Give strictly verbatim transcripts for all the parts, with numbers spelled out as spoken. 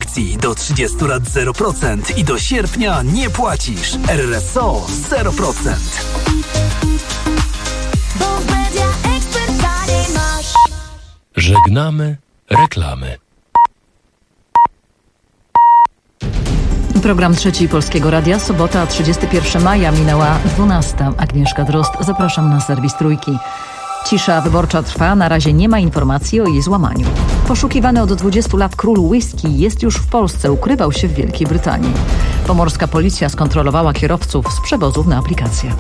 akcji. Do trzydziestu lat zero procent i do sierpnia nie płacisz. R R S O zero procent. Żegnamy reklamy. Program Trzeci Polskiego Radia, sobota, trzydziestego pierwszego maja, minęła dwunasta. Agnieszka Drozd, zapraszam na serwis Trójki. Cisza wyborcza trwa, na razie nie ma informacji o jej złamaniu. Poszukiwany od dwudziestu lat król whisky jest już w Polsce, ukrywał się w Wielkiej Brytanii. Pomorska policja skontrolowała kierowców z przewozów na aplikację.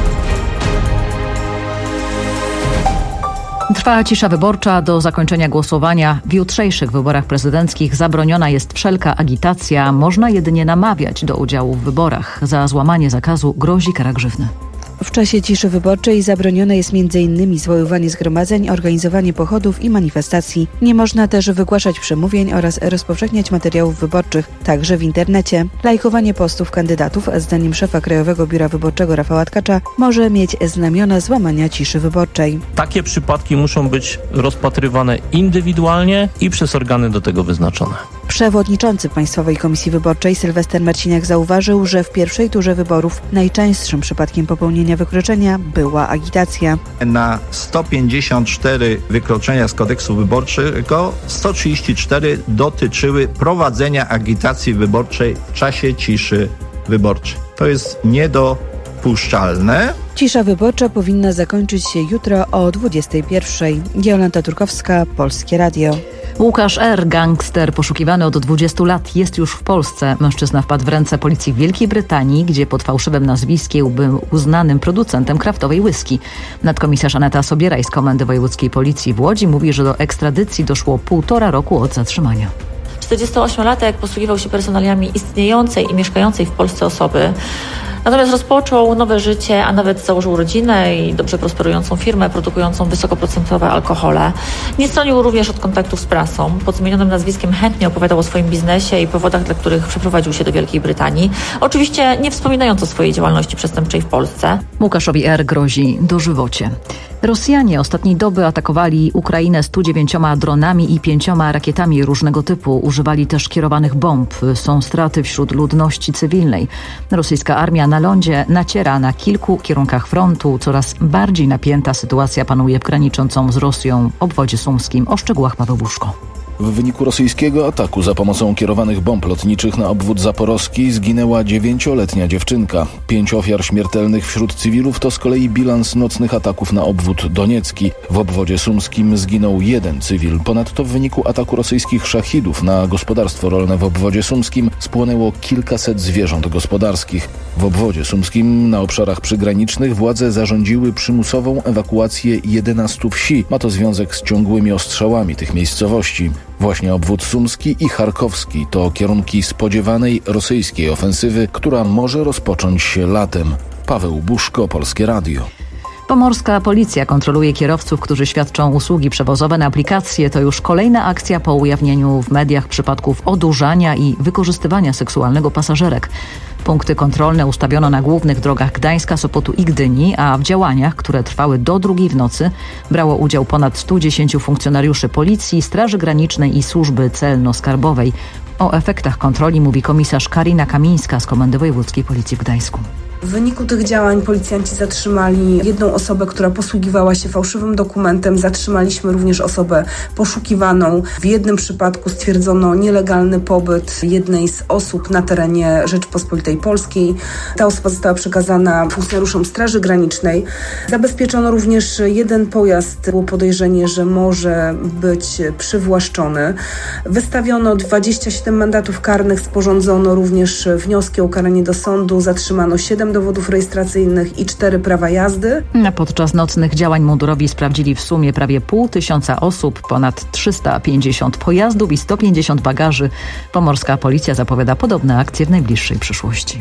Trwa cisza wyborcza do zakończenia głosowania. W jutrzejszych wyborach prezydenckich zabroniona jest wszelka agitacja. Można jedynie namawiać do udziału w wyborach. Za złamanie zakazu grozi kara grzywny. W czasie ciszy wyborczej zabronione jest między innymi zwoływanie zgromadzeń, organizowanie pochodów i manifestacji. Nie można też wygłaszać przemówień oraz rozpowszechniać materiałów wyborczych, także w internecie. Lajkowanie postów kandydatów, zdaniem szefa Krajowego Biura Wyborczego Rafała Tkacza, może mieć znamiona złamania ciszy wyborczej. Takie przypadki muszą być rozpatrywane indywidualnie i przez organy do tego wyznaczone. Przewodniczący Państwowej Komisji Wyborczej Sylwester Marciniak zauważył, że w pierwszej turze wyborów najczęstszym przypadkiem popełnienia wykroczenia była agitacja. Na sto pięćdziesiąt cztery wykroczenia z kodeksu wyborczego sto trzydzieści cztery dotyczyły prowadzenia agitacji wyborczej w czasie ciszy wyborczej. To jest niedopuszczalne. Cisza wyborcza powinna zakończyć się jutro o dwudziestej pierwszej. Jolanta Turkowska, Polskie Radio. Łukasz R., gangster poszukiwany od dwudziestu lat, jest już w Polsce. Mężczyzna wpadł w ręce policji w Wielkiej Brytanii, gdzie pod fałszywym nazwiskiem był uznanym producentem kraftowej whisky. Nadkomisarz Aneta Sobieraj z Komendy Wojewódzkiej Policji w Łodzi mówi, że do ekstradycji doszło półtora roku od zatrzymania. czterdziestoośmiolatek posługiwał się personaliami istniejącej i mieszkającej w Polsce osoby. Natomiast rozpoczął nowe życie, a nawet założył rodzinę i dobrze prosperującą firmę produkującą wysokoprocentowe alkohole. Nie stronił również od kontaktów z prasą. Pod zmienionym nazwiskiem chętnie opowiadał o swoim biznesie i powodach, dla których przeprowadził się do Wielkiej Brytanii. Oczywiście nie wspominając o swojej działalności przestępczej w Polsce. Łukaszowi R. grozi dożywocie. Rosjanie ostatniej doby atakowali Ukrainę stu dziewięcioma dronami i pięcioma rakietami różnego typu. Używali też kierowanych bomb. Są straty wśród ludności cywilnej. Rosyjska armia na lądzie naciera na kilku kierunkach frontu. Coraz bardziej napięta sytuacja panuje w graniczącą z Rosją obwodzie sumskim. O szczegółach Paweł Buszko. W wyniku rosyjskiego ataku za pomocą kierowanych bomb lotniczych na obwód zaporowski zginęła dziewięcioletnia dziewczynka. Pięć ofiar śmiertelnych wśród cywilów to z kolei bilans nocnych ataków na obwód doniecki. W obwodzie sumskim zginął jeden cywil. Ponadto w wyniku ataku rosyjskich szachidów na gospodarstwo rolne w obwodzie sumskim spłonęło kilkaset zwierząt gospodarskich. W obwodzie sumskim na obszarach przygranicznych władze zarządziły przymusową ewakuację jedenastu wsi. Ma to związek z ciągłymi ostrzałami tych miejscowości. Właśnie obwód sumski i charkowski to kierunki spodziewanej rosyjskiej ofensywy, która może rozpocząć się latem. Paweł Buszko, Polskie Radio. Pomorska policja kontroluje kierowców, którzy świadczą usługi przewozowe na aplikacje. To już kolejna akcja po ujawnieniu w mediach przypadków odurzania i wykorzystywania seksualnego pasażerek. Punkty kontrolne ustawiono na głównych drogach Gdańska, Sopotu i Gdyni, a w działaniach, które trwały do drugiej w nocy, brało udział ponad stu dziesięciu funkcjonariuszy Policji, Straży Granicznej i Służby Celno-Skarbowej. O efektach kontroli mówi komisarz Karina Kamińska z Komendy Wojewódzkiej Policji w Gdańsku. W wyniku tych działań policjanci zatrzymali jedną osobę, która posługiwała się fałszywym dokumentem. Zatrzymaliśmy również osobę poszukiwaną. W jednym przypadku stwierdzono nielegalny pobyt jednej z osób na terenie Rzeczypospolitej Polskiej. Ta osoba została przekazana funkcjonariuszom Straży Granicznej. Zabezpieczono również jeden pojazd. Było podejrzenie, że może być przywłaszczony. Wystawiono dwadzieścia siedem mandatów karnych, sporządzono również wnioski o ukaranie do sądu. Zatrzymano siedem dowodów rejestracyjnych i cztery prawa jazdy. Podczas nocnych działań mundurowi sprawdzili w sumie prawie pół tysiąca osób, ponad trzysta pięćdziesiąt pojazdów i sto pięćdziesiąt bagaży. Pomorska policja zapowiada podobne akcje w najbliższej przyszłości.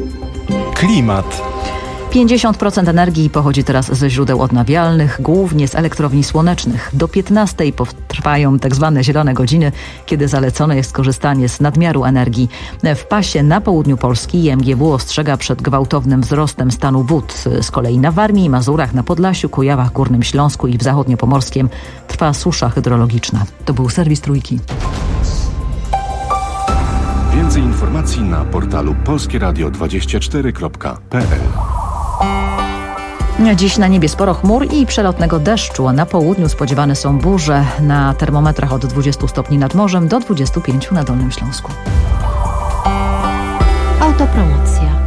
Klimat. pięćdziesiąt procent energii pochodzi teraz ze źródeł odnawialnych, głównie z elektrowni słonecznych. Do piętnastej potrwają tak zwane zielone godziny, kiedy zalecone jest korzystanie z nadmiaru energii. W pasie na południu Polski I M G W ostrzega przed gwałtownym wzrostem stanu wód. Z kolei na Warmii i Mazurach, na Podlasiu, Kujawach, Górnym Śląsku i w zachodniopomorskiem trwa susza hydrologiczna. To był serwis Trójki. Więcej informacji na portalu polskie radio dwadzieścia cztery kropka p l. Dziś na niebie sporo chmur i przelotnego deszczu, a na południu spodziewane są burze. Na termometrach od dwudziestu stopni nad morzem do dwudziestu pięciu na Dolnym Śląsku. Autopromocja.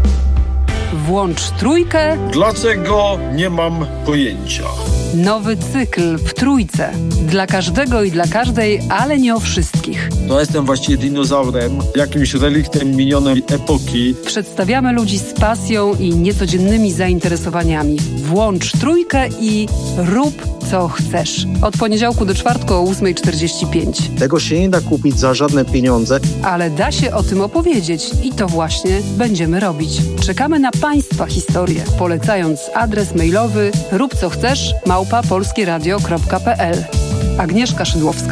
Włącz trójkę. Dlaczego? Nie mam pojęcia. Nowy cykl w trójce. Dla każdego i dla każdej, ale nie o wszystkich. No jestem właściwie dinozaurem, jakimś reliktem minionej epoki. Przedstawiamy ludzi z pasją i niecodziennymi zainteresowaniami. Włącz trójkę i rób co chcesz. Od poniedziałku do czwartku o ósma czterdzieści pięć. Tego się nie da kupić za żadne pieniądze. Ale da się o tym opowiedzieć i to właśnie będziemy robić. Czekamy na Państwa historię, polecając adres mailowy rób co chcesz małpa polskieradio kropka p l. Agnieszka Szydłowska.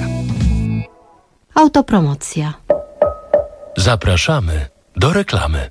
Autopromocja. Zapraszamy do reklamy.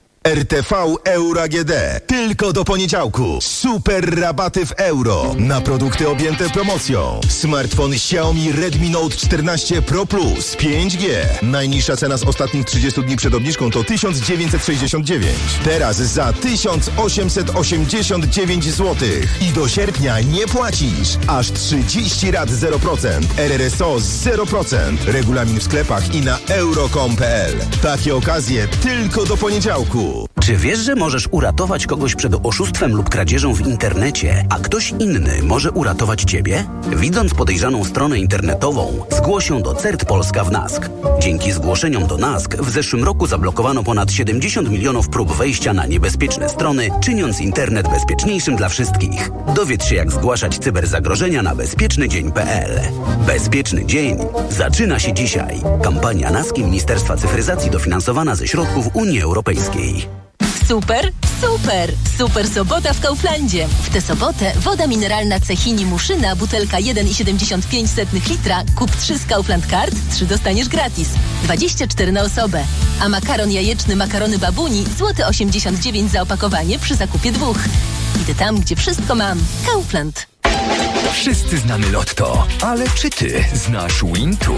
R T V Euro A G D. Tylko do poniedziałku. Super rabaty w euro na produkty objęte promocją. Smartfon Xiaomi Redmi Note czternaście Pro Plus pięć G. Najniższa cena z ostatnich trzydziestu dni przed obniżką to tysiąc dziewięćset sześćdziesiąt dziewięć. Teraz za tysiąc osiemset osiemdziesiąt dziewięć złotych. I do sierpnia nie płacisz. Aż trzydzieści rat zero procent. R R S O zero procent. Regulamin w sklepach i na euro kropka com kropka p l. Takie okazje tylko do poniedziałku. Czy wiesz, że możesz uratować kogoś przed oszustwem lub kradzieżą w internecie, a ktoś inny może uratować ciebie? Widząc podejrzaną stronę internetową, zgłoś ją do C E R T Polska w N A S K. Dzięki zgłoszeniom do N A S K w zeszłym roku zablokowano ponad siedemdziesiąt milionów prób wejścia na niebezpieczne strony, czyniąc internet bezpieczniejszym dla wszystkich. Dowiedz się, jak zgłaszać cyberzagrożenia na bezpieczny dzień kropka p l. Bezpieczny dzień zaczyna się dzisiaj. Kampania N A S K i Ministerstwa Cyfryzacji dofinansowana ze środków Unii Europejskiej. Super, super, super sobota w Kauflandzie. W tę sobotę woda mineralna Cechini Muszyna, butelka jeden i siedemdziesiąt pięć litra, kup trzy z Kaufland Card, trzy dostaniesz gratis. dwadzieścia cztery na osobę. A makaron jajeczny Makarony Babuni, złoty osiemdziesiąt dziewięć za opakowanie przy zakupie dwóch. Idę tam, gdzie wszystko mam. Kaufland. Wszyscy znamy Lotto, ale czy ty znasz Wintu?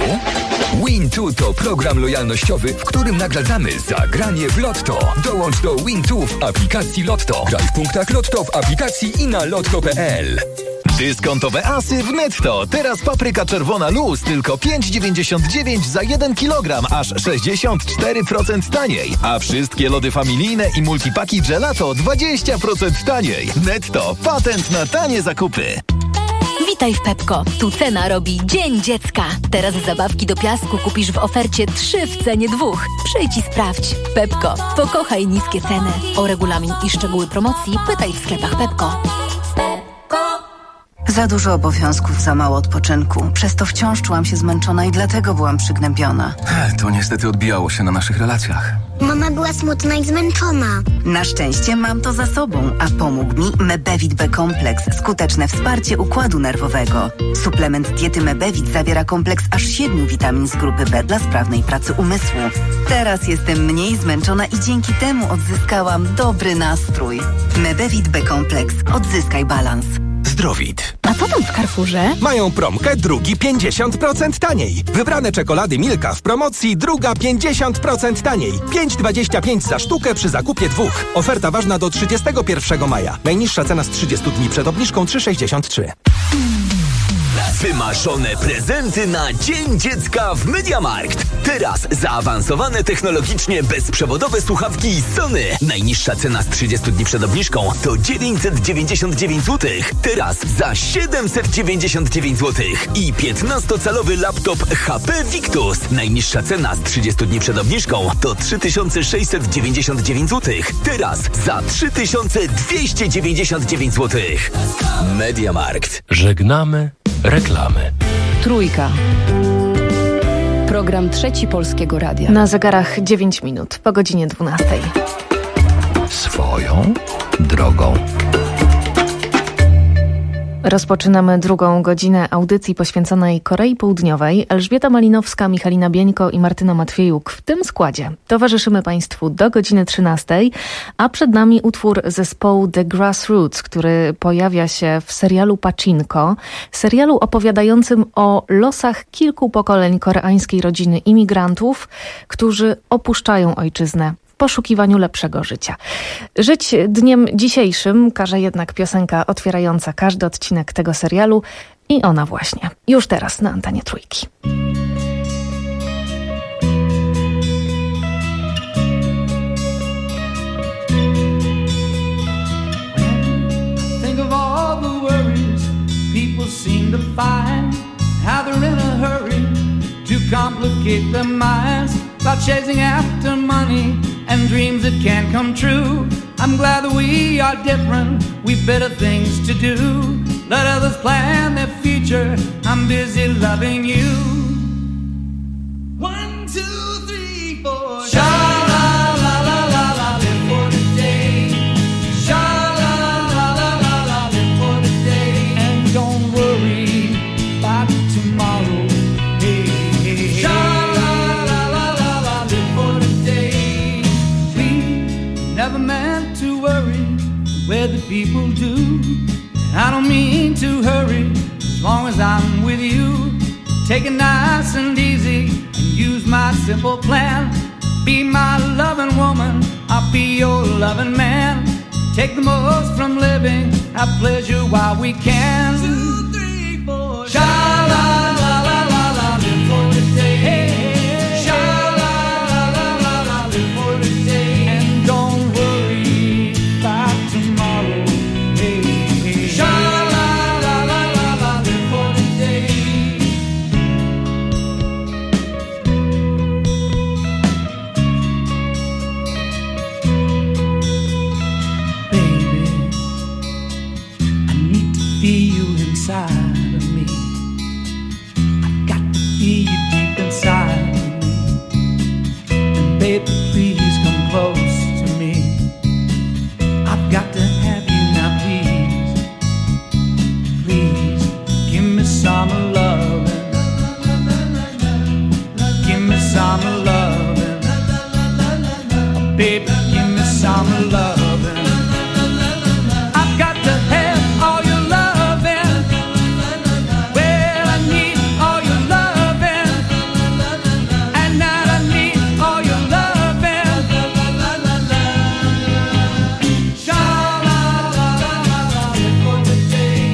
Wintu to program lojalnościowy, w którym nagradzamy za granie w Lotto. Dołącz do Wintu w aplikacji Lotto. Graj w punktach Lotto w aplikacji i na lotto kropka p l. Dyskontowe asy w Netto. Teraz papryka czerwona luz tylko pięć dziewięćdziesiąt dziewięć za jeden kilogram, aż sześćdziesiąt cztery procent taniej. A wszystkie lody familijne i multipaki gelato dwadzieścia procent taniej. Netto. Patent na tanie zakupy. Witaj w Pepko. Tu cena robi Dzień Dziecka. Teraz zabawki do piasku kupisz w ofercie trzy w cenie dwóch. Przyjdź i sprawdź. Pepko. Pokochaj niskie ceny. O regulamin i szczegóły promocji pytaj w sklepach Pepko. Za dużo obowiązków, za mało odpoczynku. Przez to wciąż czułam się zmęczona i dlatego byłam przygnębiona. To niestety odbijało się na naszych relacjach. Mama była smutna i zmęczona. Na szczęście mam to za sobą, a pomógł mi Mebevit B-kompleks. Skuteczne wsparcie układu nerwowego. Suplement diety Mebevit zawiera kompleks aż siedmiu witamin z grupy B dla sprawnej pracy umysłu. Teraz jestem mniej zmęczona i dzięki temu odzyskałam dobry nastrój. Mebevit B-kompleks. Odzyskaj balans. Zdrowit. A co tam w Carrefourze? Mają promkę drugi pięćdziesiąt procent taniej. Wybrane czekolady Milka w promocji druga pięćdziesiąt procent taniej. pięć dwadzieścia pięć za sztukę przy zakupie dwóch. Oferta ważna do trzydziestego pierwszego maja. Najniższa cena z trzydziestu dni przed obniżką trzy sześćdziesiąt trzy. Wymarzone prezenty na Dzień Dziecka w MediaMarkt. Teraz zaawansowane technologicznie bezprzewodowe słuchawki Sony. Najniższa cena z trzydziestu dni przed obniżką to dziewięćset dziewięćdziesiąt dziewięć złotych. Teraz za siedemset dziewięćdziesiąt dziewięć złotych. I piętnastocalowy laptop H P Victus. Najniższa cena z trzydziestu dni przed obniżką to trzy tysiące sześćset dziewięćdziesiąt dziewięć złotych. Teraz za trzy tysiące dwieście dziewięćdziesiąt dziewięć złotych. MediaMarkt. Żegnamy reklamy. Trójka. Program Trzeci Polskiego Radia. Na zegarach dziewięć minut po godzinie dwunastej. Swoją drogą. Rozpoczynamy drugą godzinę audycji poświęconej Korei Południowej. Elżbieta Malinowska, Michalina Bieńko i Martyna Matwiejuk w tym składzie. Towarzyszymy Państwu do godziny trzynastej, a przed nami utwór zespołu The Grassroots, który pojawia się w serialu Pachinko, serialu opowiadającym o losach kilku pokoleń koreańskiej rodziny imigrantów, którzy opuszczają ojczyznę w poszukiwaniu lepszego życia. Żyć dniem dzisiejszym każe jednak piosenka otwierająca każdy odcinek tego serialu i ona właśnie. Już teraz na antenie Trójki. Think of all the worries people seem to find, how they're in a hurry to complicate their minds about chasing after money and dreams that can't come true. I'm glad that we are different, we've better things to do. Let others plan their future, I'm busy loving you. One, two, three, four. Sha-la-la-la-la-la, live for today. Sha-la-la-la-la-la, live for today. And don't worry about tomorrow. Hey, hey, hey. Sha-la-la-la-la-la, live for today. We never meant to worry where the people do. I don't mean to hurry as long as I'm with you. Take it nice and easy and use my simple plan. Be my loving woman, I'll be your loving man. Take the most from living, have pleasure while we can. Two, three, four. Sha-la-la-la-la-la, live for today. Hey, hey. Sha-la-la-la-la-la, live for today. And don't worry about tomorrow. Hey, hey. Sha-la-la-la-la-la, live for today. Baby, I need to feel you inside of me. I've got to feel you deep inside of me. And baby, please come close to me. I've got to have you now, please. Please, give me some loving. Give me some loving. Baby, give me some loving. I've got to have all your loving. Well, I need all your loving. And now I need all your loving. Sha-la-la-la-la-la, live for today.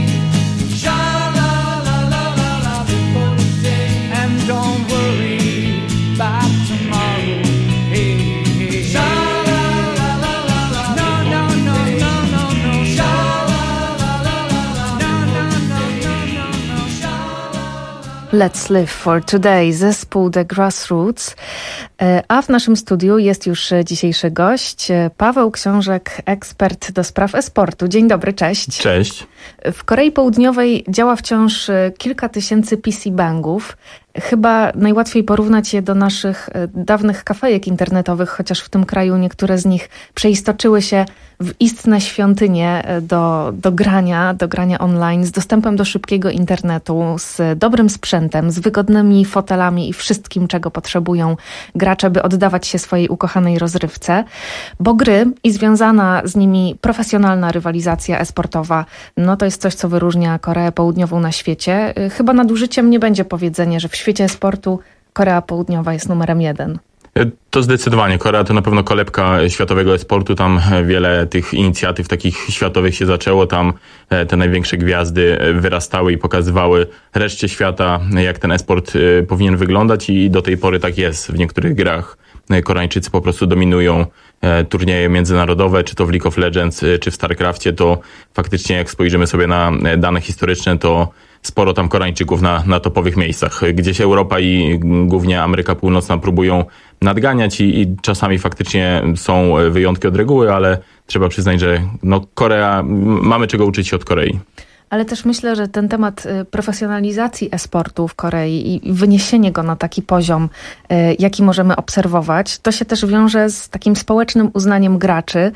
Sha-la-la-la-la-la, live for today. And don't worry about tomorrow. Hey, hey. Sha-la-la-la-la-la, no, no, no, no, no, no. Sha-la-la-la-la-la, no, no, no, no, no, no. Sha-la-la-la-la. Let's Live for Today, zespół The Grassroots. E, A w naszym studiu jest już e, dzisiejszy gość, e, Paweł Książek, ekspert do spraw e-sportu. Dzień dobry, cześć. Cześć. W Korei Południowej działa wciąż e, kilka tysięcy P C bangów. Chyba najłatwiej porównać je do naszych e, dawnych kafejek internetowych, chociaż w tym kraju niektóre z nich przeistoczyły się w istne świątynie e, do, do grania, do grania online, z dostępem do szybkiego internetu, z dobrym sprzętem, z wygodnymi fotelami i wszystkim, czego potrzebują gracze, by oddawać się swojej ukochanej rozrywce. Bo gry i związana z nimi profesjonalna rywalizacja e-sportowa, no to jest coś, co wyróżnia Koreę Południową na świecie. E, Chyba nadużyciem nie będzie powiedzenie, że w świecie sportu Korea Południowa jest numerem jeden. To zdecydowanie. Korea to na pewno kolebka światowego e-sportu. Tam wiele tych inicjatyw takich światowych się zaczęło. Tam te największe gwiazdy wyrastały i pokazywały reszcie świata, jak ten e-sport powinien wyglądać i do tej pory tak jest. W niektórych grach Koreańczycy po prostu dominują turnieje międzynarodowe, czy to w League of Legends, czy w StarCraftie, to faktycznie jak spojrzymy sobie na dane historyczne, to sporo tam Koreańczyków na, na topowych miejscach. Gdzieś Europa i głównie Ameryka Północna próbują nadganiać i, i czasami faktycznie są wyjątki od reguły, ale trzeba przyznać, że no Korea, mamy czego uczyć się od Korei. Ale też myślę, że ten temat profesjonalizacji e-sportu w Korei i wyniesienie go na taki poziom, jaki możemy obserwować, to się też wiąże z takim społecznym uznaniem graczy,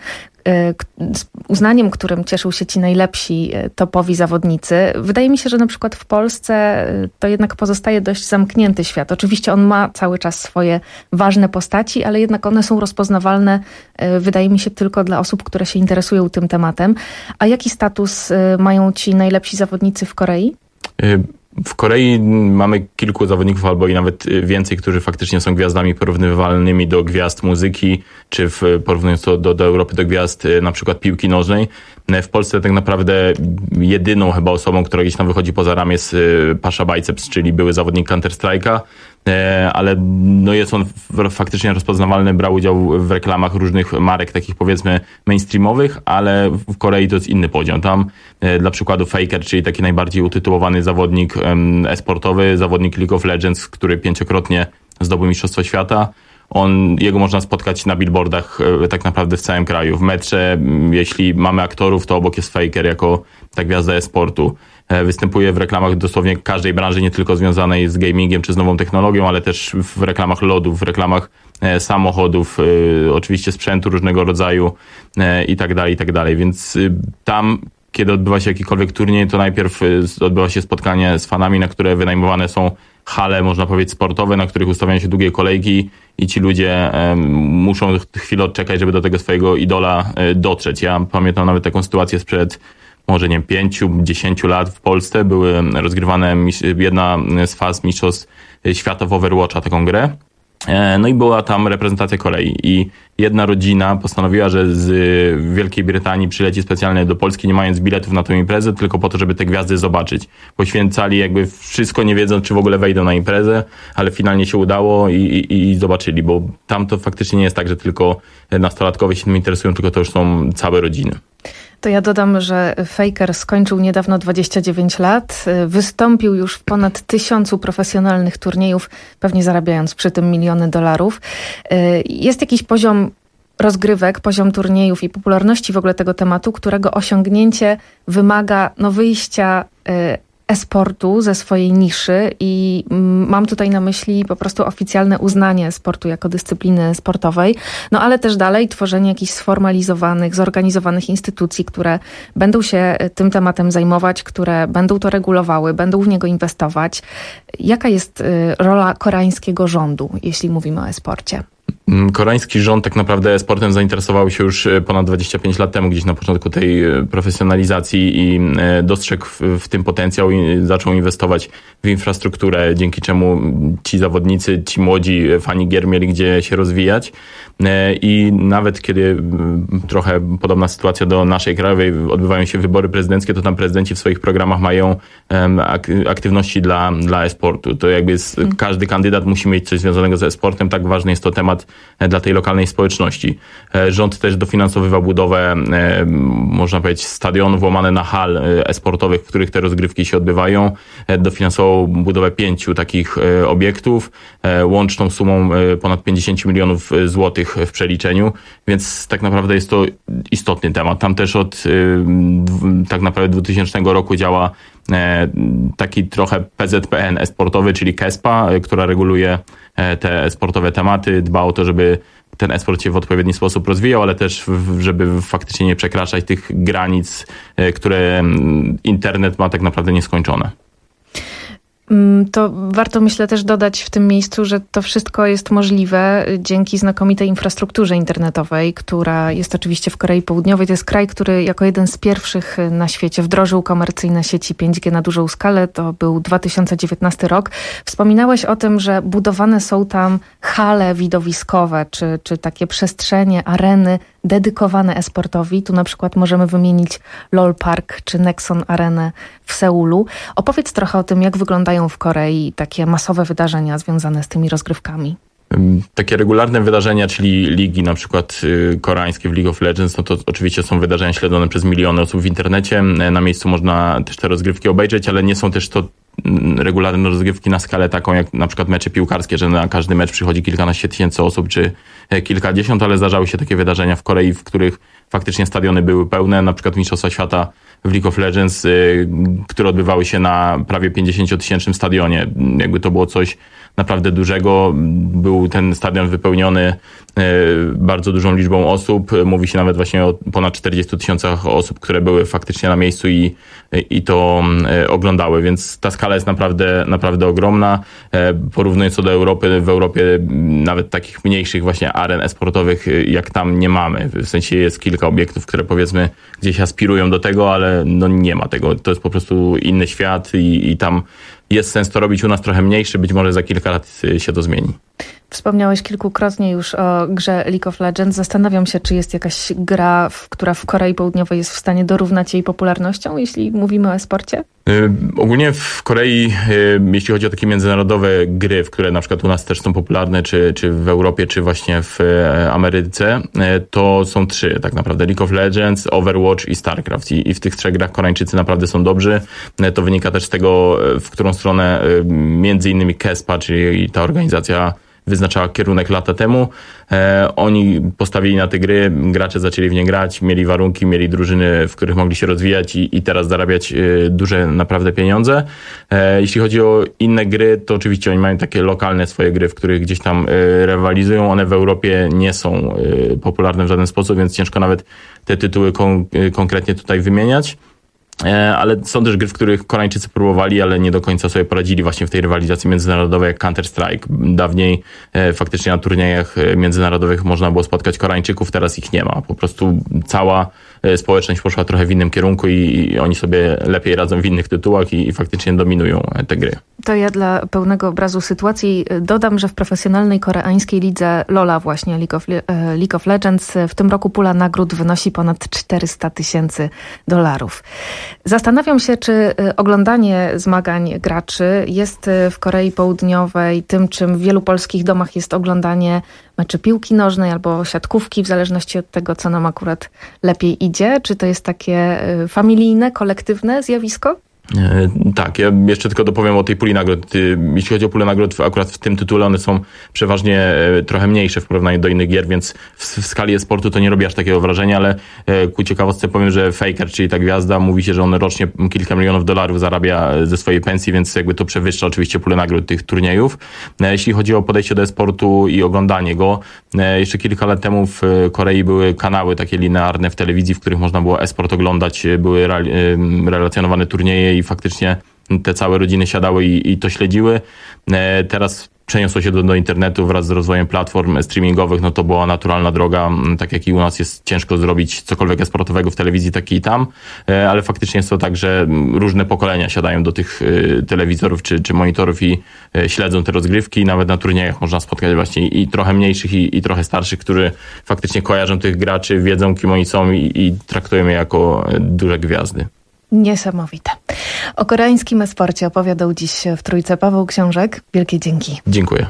z uznaniem, którym cieszą się ci najlepsi topowi zawodnicy. Wydaje mi się, że na przykład w Polsce to jednak pozostaje dość zamknięty świat. Oczywiście on ma cały czas swoje ważne postaci, ale jednak one są rozpoznawalne, wydaje mi się, tylko dla osób, które się interesują tym tematem. A jaki status mają ci najlepsi zawodnicy w Korei? W Korei mamy kilku zawodników, albo i nawet więcej, którzy faktycznie są gwiazdami porównywalnymi do gwiazd muzyki, czy w, porównując to do, do Europy, do gwiazd na przykład piłki nożnej. W Polsce tak naprawdę jedyną chyba osobą, która gdzieś tam wychodzi poza ramię, jest Pasza Biceps, czyli były zawodnik Counter-Strike'a, ale no jest on faktycznie rozpoznawalny, brał udział w reklamach różnych marek, takich powiedzmy mainstreamowych, ale w Korei to jest inny poziom. Tam dla przykładu Faker, czyli taki najbardziej utytułowany zawodnik e-sportowy, zawodnik League of Legends, który pięciokrotnie zdobył Mistrzostwo Świata. On, jego można spotkać na billboardach e, tak naprawdę w całym kraju. W metrze, jeśli mamy aktorów, to obok jest Faker jako ta gwiazda e-sportu. E, występuje w reklamach dosłownie każdej branży, nie tylko związanej z gamingiem czy z nową technologią, ale też w reklamach lodów, w reklamach e, samochodów, e, oczywiście sprzętu różnego rodzaju e, i tak dalej, i tak dalej. Więc e, tam, kiedy odbywa się jakikolwiek turniej, to najpierw e, odbywa się spotkanie z fanami, na które wynajmowane są hale, można powiedzieć, sportowe, na których ustawiają się długie kolejki i ci ludzie e, muszą chwilę odczekać, żeby do tego swojego idola e, dotrzeć. Ja pamiętam nawet taką sytuację sprzed może nie wiem, pięciu, dziesięciu lat w Polsce. Były rozgrywane jedna z faz mistrzostw świata w Overwatcha, taką grę. No i była tam reprezentacja Korei i jedna rodzina postanowiła, że z Wielkiej Brytanii przyleci specjalnie do Polski, nie mając biletów na tę imprezę, tylko po to, żeby te gwiazdy zobaczyć. Poświęcali jakby wszystko, nie wiedząc, czy w ogóle wejdą na imprezę, ale finalnie się udało i, i, i zobaczyli, bo tam to faktycznie nie jest tak, że tylko nastolatkowie się tym interesują, tylko to już są całe rodziny. To ja dodam, że Faker skończył niedawno dwadzieścia dziewięć lat, wystąpił już w ponad tysiącu profesjonalnych turniejów, pewnie zarabiając przy tym miliony dolarów. Jest jakiś poziom rozgrywek, poziom turniejów i popularności w ogóle tego tematu, którego osiągnięcie wymaga no, wyjścia e-sportu ze swojej niszy i mam tutaj na myśli po prostu oficjalne uznanie sportu jako dyscypliny sportowej, no ale też dalej tworzenie jakichś sformalizowanych, zorganizowanych instytucji, które będą się tym tematem zajmować, które będą to regulowały, będą w niego inwestować. Jaka jest rola koreańskiego rządu, jeśli mówimy o e-sporcie? Koreański rząd tak naprawdę sportem zainteresował się już ponad dwadzieścia pięć lat temu, gdzieś na początku tej profesjonalizacji i dostrzegł w, w tym potencjał i zaczął inwestować w infrastrukturę, dzięki czemu ci zawodnicy, ci młodzi fani gier mieli gdzie się rozwijać. I nawet kiedy trochę podobna sytuacja do naszej krajowej, odbywają się wybory prezydenckie, to tam prezydenci w swoich programach mają aktywności dla, dla e-sportu. To jakby jest, hmm. każdy kandydat musi mieć coś związanego z e-sportem, tak ważny jest to temat dla tej lokalnej społeczności. Rząd też dofinansowywał budowę, można powiedzieć, stadionów łamane na hal e-sportowych, w których te rozgrywki się odbywają. Dofinansował budowę pięciu takich obiektów, łączną sumą ponad pięćdziesiąt milionów złotych w przeliczeniu, więc tak naprawdę jest to istotny temat. Tam też od tak naprawdę dwutysięcznego roku działa taki trochę P Z P N e-sportowy, czyli KESPA, która reguluje te sportowe tematy, dba o to, żeby ten e-sport się w odpowiedni sposób rozwijał, ale też żeby faktycznie nie przekraczać tych granic, które internet ma tak naprawdę nieskończone. To warto, myślę, też dodać w tym miejscu, że to wszystko jest możliwe dzięki znakomitej infrastrukturze internetowej, która jest oczywiście w Korei Południowej. To jest kraj, który jako jeden z pierwszych na świecie wdrożył komercyjne sieci pięć G na dużą skalę. To był dwa tysiące dziewiętnasty rok. Wspominałeś o tym, że budowane są tam hale widowiskowe, czy, czy takie przestrzenie, areny dedykowane e-sportowi. Tu na przykład możemy wymienić LOL Park czy Nexon Arenę w Seulu. Opowiedz trochę o tym, jak wyglądają w Korei takie masowe wydarzenia związane z tymi rozgrywkami. Takie regularne wydarzenia, czyli ligi na przykład koreańskie w League of Legends, no to oczywiście są wydarzenia śledzone przez miliony osób w internecie. Na miejscu można też te rozgrywki obejrzeć, ale nie są też to regularne rozgrywki na skalę taką jak na przykład mecze piłkarskie, że na każdy mecz przychodzi kilkanaście tysięcy osób czy kilkadziesiąt, ale zdarzały się takie wydarzenia w Korei, w których faktycznie stadiony były pełne, na przykład Mistrzostwa Świata w League of Legends, które odbywały się na prawie pięćdziesięciotysięcznym stadionie. Jakby to było coś naprawdę dużego. Był ten stadion wypełniony bardzo dużą liczbą osób. Mówi się nawet właśnie o ponad czterdziestu tysiącach osób, które były faktycznie na miejscu i, i to oglądały, więc ta skala jest naprawdę, naprawdę ogromna. Porównując to do Europy, w Europie nawet takich mniejszych właśnie aren e-sportowych jak tam nie mamy. W sensie jest kilka obiektów, które powiedzmy gdzieś aspirują do tego, ale no nie ma tego. To jest po prostu inny świat i, i tam jest sens to robić, u nas trochę mniejszy, być może za kilka lat się to zmieni. Wspomniałeś kilkukrotnie już o grze League of Legends. Zastanawiam się, czy jest jakaś gra, która w Korei Południowej jest w stanie dorównać jej popularnością, jeśli mówimy o e-sporcie? Yy, ogólnie w Korei, yy, jeśli chodzi o takie międzynarodowe gry, w które na przykład u nas też są popularne, czy, czy w Europie, czy właśnie w yy, Ameryce, yy, to są trzy tak naprawdę. League of Legends, Overwatch i StarCraft. I, i w tych trzech grach Koreańczycy naprawdę są dobrzy. Yy, to wynika też z tego, yy, w którą stronę yy, między innymi KESPA, czyli ta organizacja wyznaczała kierunek lata temu. E, oni postawili na te gry, gracze zaczęli w nie grać, mieli warunki, mieli drużyny, w których mogli się rozwijać i, i teraz zarabiać e, duże naprawdę pieniądze. E, jeśli chodzi o inne gry, to oczywiście oni mają takie lokalne swoje gry, w których gdzieś tam e, rywalizują. One w Europie nie są e, popularne w żaden sposób, więc ciężko nawet te tytuły kon- konkretnie tutaj wymieniać. Ale są też gry, w których Koreańczycy próbowali, ale nie do końca sobie poradzili właśnie w tej rywalizacji międzynarodowej jak Counter-Strike. Dawniej e, faktycznie na turniejach międzynarodowych można było spotkać Koreańczyków, teraz ich nie ma. Po prostu cała e, społeczność poszła trochę w innym kierunku i, i oni sobie lepiej radzą w innych tytułach i, i faktycznie dominują te gry. To ja dla pełnego obrazu sytuacji dodam, że w profesjonalnej koreańskiej lidze LoL'a właśnie League of, League of Legends w tym roku pula nagród wynosi ponad czterysta tysięcy dolarów. Zastanawiam się, czy oglądanie zmagań graczy jest w Korei Południowej tym, czym w wielu polskich domach jest oglądanie meczy piłki nożnej albo siatkówki, w zależności od tego, co nam akurat lepiej idzie. Czy to jest takie familijne, kolektywne zjawisko? Tak, ja jeszcze tylko dopowiem o tej puli nagród. Jeśli chodzi o pulę nagród, akurat w tym tytule one są przeważnie trochę mniejsze w porównaniu do innych gier, więc w, w skali e-sportu to nie robi aż takiego wrażenia, ale ku ciekawostce powiem, że Faker, czyli ta gwiazda, mówi się, że on rocznie kilka milionów dolarów zarabia ze swojej pensji, więc jakby to przewyższa oczywiście pulę nagród tych turniejów. Jeśli chodzi o podejście do e-sportu i oglądanie go, jeszcze kilka lat temu w Korei były kanały takie linearne w telewizji, w których można było e-sport oglądać, były relacjonowane turnieje i faktycznie te całe rodziny siadały i, i to śledziły. E, teraz przeniosło się do, do internetu wraz z rozwojem platform streamingowych, no to była naturalna droga, tak jak i u nas jest ciężko zrobić cokolwiek e-sportowego w telewizji, tak i tam, e, ale faktycznie jest to tak, że różne pokolenia siadają do tych e, telewizorów czy, czy monitorów i e, śledzą te rozgrywki. Nawet na turniejach można spotkać właśnie i, i trochę mniejszych i, i trochę starszych, którzy faktycznie kojarzą tych graczy, wiedzą kim oni są i, i traktują je jako duże gwiazdy. Niesamowite. O koreańskim e-sporcie opowiadał dziś w Trójce Paweł Książek. Wielkie dzięki. Dziękuję.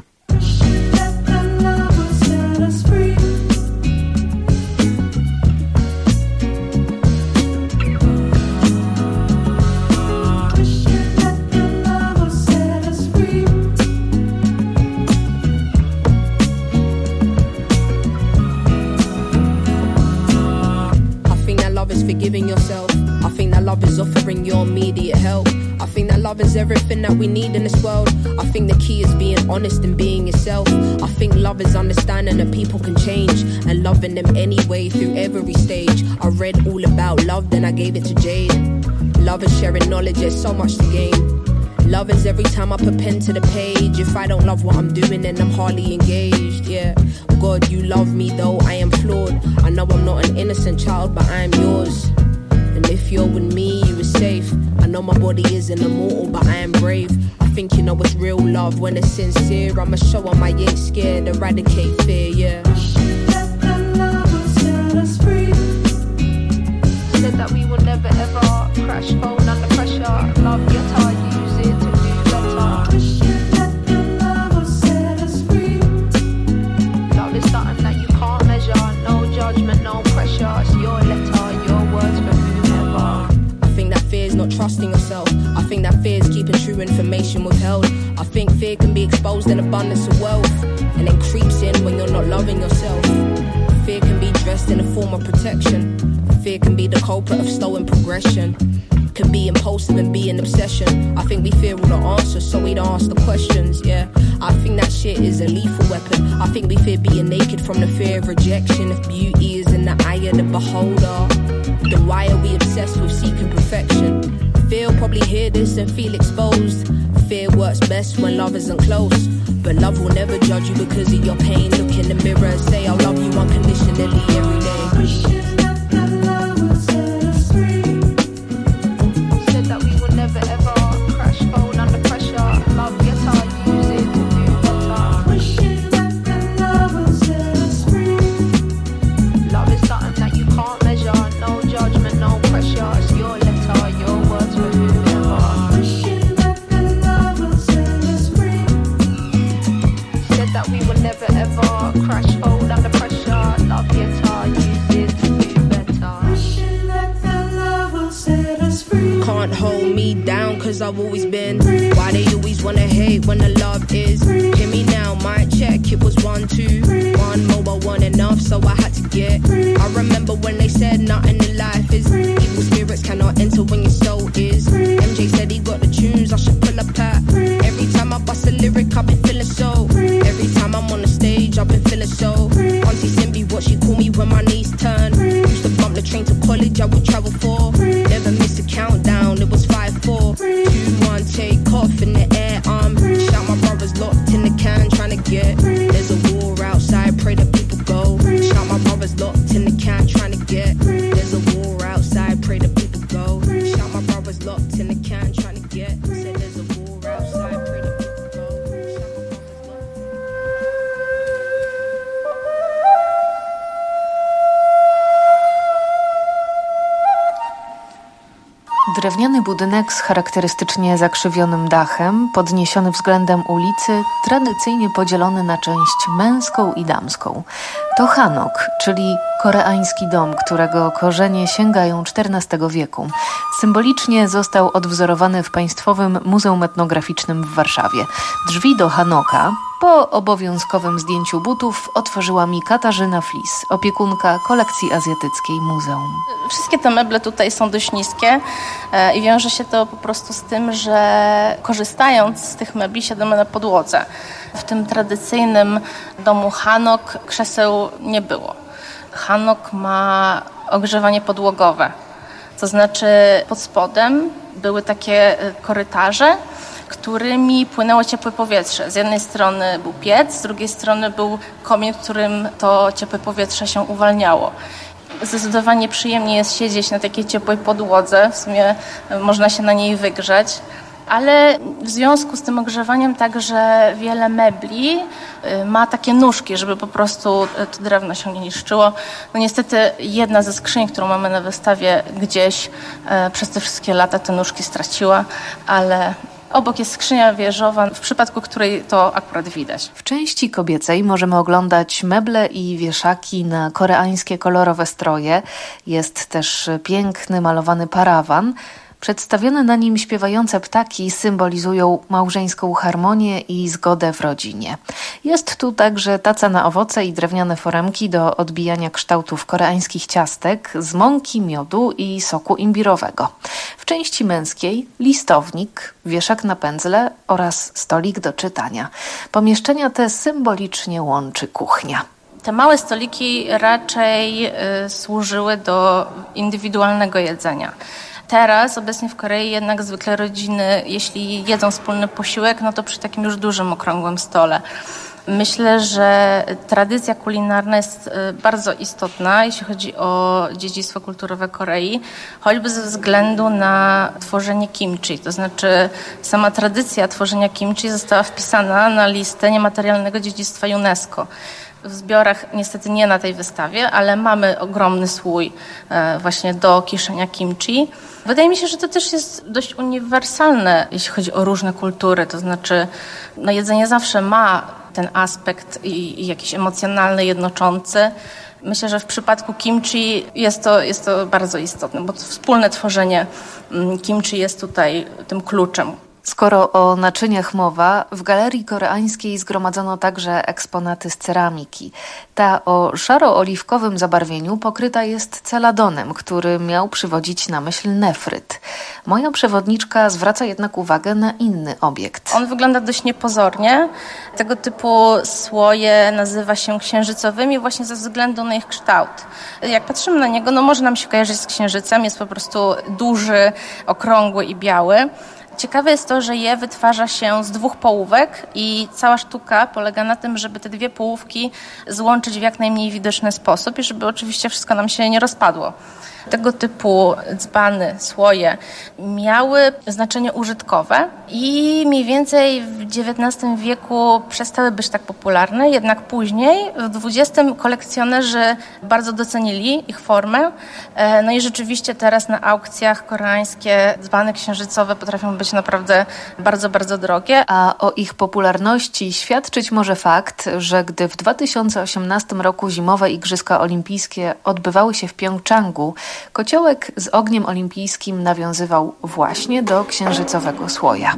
Forgiving yourself. I think that love is offering your immediate help. I think that love is everything that we need in this world. I think the key is being honest and being yourself. I think love is understanding that people can change and loving them anyway through every stage. I read all about love, then I gave it to Jade. Love is sharing knowledge, there's so much to gain. Love is every time I put pen to the page. If I don't love what I'm doing, then I'm hardly engaged, yeah. God, you love me though I am flawed. I know I'm not an innocent child, but I am yours. And if you're with me, you are safe. I know my body isn't immortal, but I am brave. I think you know it's real love when it's sincere. I'ma show them I ain't scared, eradicate fear, yeah. Let the love set us free. Said that we will never ever crash, phone under pressure. Love your time. Trusting yourself. I think that fear is keeping true information withheld. I think fear can be exposed in abundance of wealth and then creeps in when you're not loving yourself. Fear can be dressed in a form of protection. Fear can be the culprit of stolen progression. can be impulsive and be an obsession. I think we fear all the answers, so we don't ask the questions, yeah. I think that shit is a lethal weapon. I think we fear being naked from the fear of rejection. If beauty is in the eye of the beholder, then why are we obsessed with seeking perfection? Fear will probably hear this and feel exposed. Fear works best when love isn't close. But love will never judge you because of your pain. Look in the mirror and say I love you unconditionally every day. Wishing that that love would set us free. Said that we would never ever crash, fall under pressure. Love, yes, I use it to do better. Wishing that that love would set us free. Love is something that you can't measure. No judgment, no pressure. It's your letter, your words for whoever. Wishing that that love would set us free. Said that we would never ever crash, hold under pressure. Love, yes, I use it to do better. Wishing that that love will set us free. Can't hold me down cause I've always been. Why they always wanna hate when the love is. Hear me now, mic check, it was one, two. One mobile, one enough, so I had to get. I remember when they said nothing in life is. Evil spirits cannot enter when your soul is. M J said he got the tunes, I should pull up at. Every time I bust a lyric, I've been feeling so. Every time I'm on the stage, I've been feeling so. Auntie Simbi, what she call me when my knees turn. Used to bump the train to college, I would travel for. Never miss a countdown, it was five, four, two, one, take off in the air. Um, shout my brothers locked in the can, trying to get. There's a war outside, pray that people go. Shout my brothers locked in the can, trying to get. There's a war outside, pray that people go. Shout my brothers locked in the can, trying to get. Said there's a war outside, pray that people go. Drewniany budynek z charakterystycznie zakrzywionym dachem, podniesiony względem ulicy, tradycyjnie podzielony na część męską i damską. To hanok, czyli koreański dom, którego korzenie sięgają czternastego wieku. Symbolicznie został odwzorowany w Państwowym Muzeum Etnograficznym w Warszawie. Drzwi do hanoka po obowiązkowym zdjęciu butów otworzyła mi Katarzyna Flis, opiekunka kolekcji azjatyckiej muzeum. Wszystkie te meble tutaj są dość niskie i wiąże się to po prostu z tym, że korzystając z tych mebli siadamy na podłodze. W tym tradycyjnym domu hanok krzeseł nie było. Hanok ma ogrzewanie podłogowe, to znaczy pod spodem były takie korytarze, którymi płynęło ciepłe powietrze. Z jednej strony był piec, z drugiej strony był komin, w którym to ciepłe powietrze się uwalniało. Zdecydowanie przyjemnie jest siedzieć na takiej ciepłej podłodze, w sumie można się na niej wygrzeć. Ale w związku z tym ogrzewaniem także wiele mebli ma takie nóżki, żeby po prostu to drewno się nie niszczyło. No niestety jedna ze skrzyń, którą mamy na wystawie gdzieś przez te wszystkie lata te nóżki straciła, ale obok jest skrzynia wieżowa, w przypadku której to akurat widać. W części kobiecej możemy oglądać meble i wieszaki na koreańskie kolorowe stroje. Jest też piękny malowany parawan. Przedstawione na nim śpiewające ptaki symbolizują małżeńską harmonię i zgodę w rodzinie. Jest tu także taca na owoce i drewniane foremki do odbijania kształtów koreańskich ciastek z mąki, miodu i soku imbirowego. W części męskiej listownik, wieszak na pędzle oraz stolik do czytania. Pomieszczenia te symbolicznie łączy kuchnia. Te małe stoliki raczej y, służyły do indywidualnego jedzenia. Teraz, obecnie w Korei, jednak zwykle rodziny, jeśli jedzą wspólny posiłek, no to przy takim już dużym, okrągłym stole. Myślę, że tradycja kulinarna jest bardzo istotna, jeśli chodzi o dziedzictwo kulturowe Korei, choćby ze względu na tworzenie kimchi. To znaczy sama tradycja tworzenia kimchi została wpisana na listę niematerialnego dziedzictwa UNESCO. W zbiorach niestety nie na tej wystawie, ale mamy ogromny słój właśnie do kiszenia kimchi. Wydaje mi się, że to też jest dość uniwersalne, jeśli chodzi o różne kultury. To znaczy no jedzenie zawsze ma ten aspekt i, i jakiś emocjonalny, jednoczący. Myślę, że w przypadku kimchi jest to, jest to bardzo istotne, bo to wspólne tworzenie kimchi jest tutaj tym kluczem. Skoro o naczyniach mowa, w Galerii Koreańskiej zgromadzono także eksponaty z ceramiki. Ta o szaro-oliwkowym zabarwieniu pokryta jest celadonem, który miał przywodzić na myśl nefryt. Moja przewodniczka zwraca jednak uwagę na inny obiekt. On wygląda dość niepozornie. Tego typu słoje nazywa się księżycowymi właśnie ze względu na ich kształt. Jak patrzymy na niego, no może nam się kojarzyć z księżycem, jest po prostu duży, okrągły i biały. Ciekawe jest to, że je wytwarza się z dwóch połówek i cała sztuka polega na tym, żeby te dwie połówki złączyć w jak najmniej widoczny sposób i żeby oczywiście wszystko nam się nie rozpadło. Tego typu dzbany, słoje miały znaczenie użytkowe i mniej więcej w dziewiętnastym wieku przestały być tak popularne, jednak później w dwudziestym kolekcjonerzy bardzo docenili ich formę. No i rzeczywiście teraz na aukcjach koreańskie dzbany księżycowe potrafią być naprawdę bardzo, bardzo drogie. A o ich popularności świadczyć może fakt, że gdy w dwa tysiące osiemnastym roku zimowe Igrzyska Olimpijskie odbywały się w Pjongczangu, kociołek z ogniem olimpijskim nawiązywał właśnie do księżycowego słoja.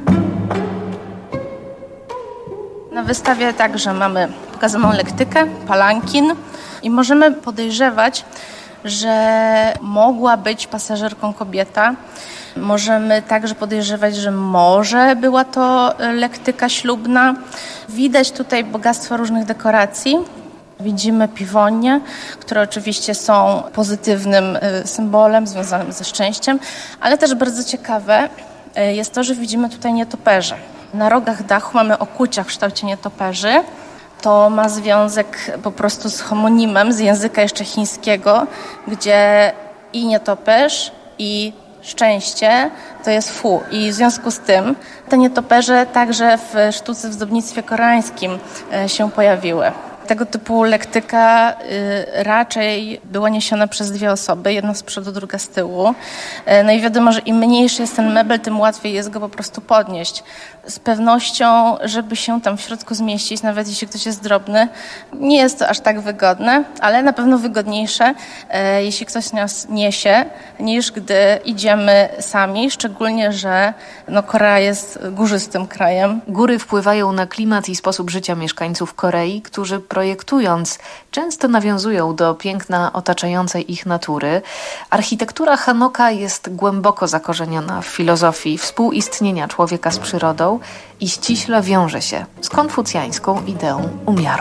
Na wystawie także mamy pokazaną lektykę, palankin i możemy podejrzewać, że mogła być pasażerką kobieta. Możemy także podejrzewać, że może była to lektyka ślubna. Widać tutaj bogactwo różnych dekoracji. Widzimy piwonie, które oczywiście są pozytywnym symbolem związanym ze szczęściem, ale też bardzo ciekawe jest to, że widzimy tutaj nietoperze. Na rogach dachu mamy okucia w kształcie nietoperzy. To ma związek po prostu z homonimem z języka jeszcze chińskiego, gdzie i nietoperz, i szczęście to jest fu. I w związku z tym te nietoperze także w sztuce w zdobnictwie koreańskim się pojawiły. Tego typu lektyka y, raczej była niesiona przez dwie osoby, jedna z przodu, druga z tyłu. Y, no i wiadomo, że im mniejszy jest ten mebel, tym łatwiej jest go po prostu podnieść. Z pewnością, żeby się tam w środku zmieścić, nawet jeśli ktoś jest drobny, nie jest to aż tak wygodne, ale na pewno wygodniejsze, y, jeśli ktoś nas niesie, niż gdy idziemy sami, szczególnie, że no, Korea jest górzystym krajem. Góry wpływają na klimat i sposób życia mieszkańców Korei, którzy projektując, często nawiązują do piękna otaczającej ich natury. Architektura Hanoka jest głęboko zakorzeniona w filozofii współistnienia człowieka z przyrodą i ściśle wiąże się z konfucjańską ideą umiaru.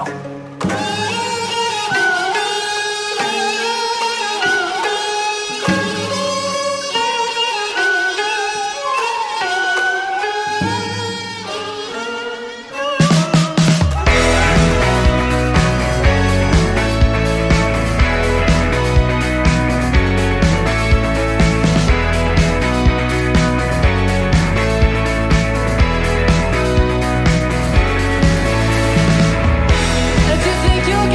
Take your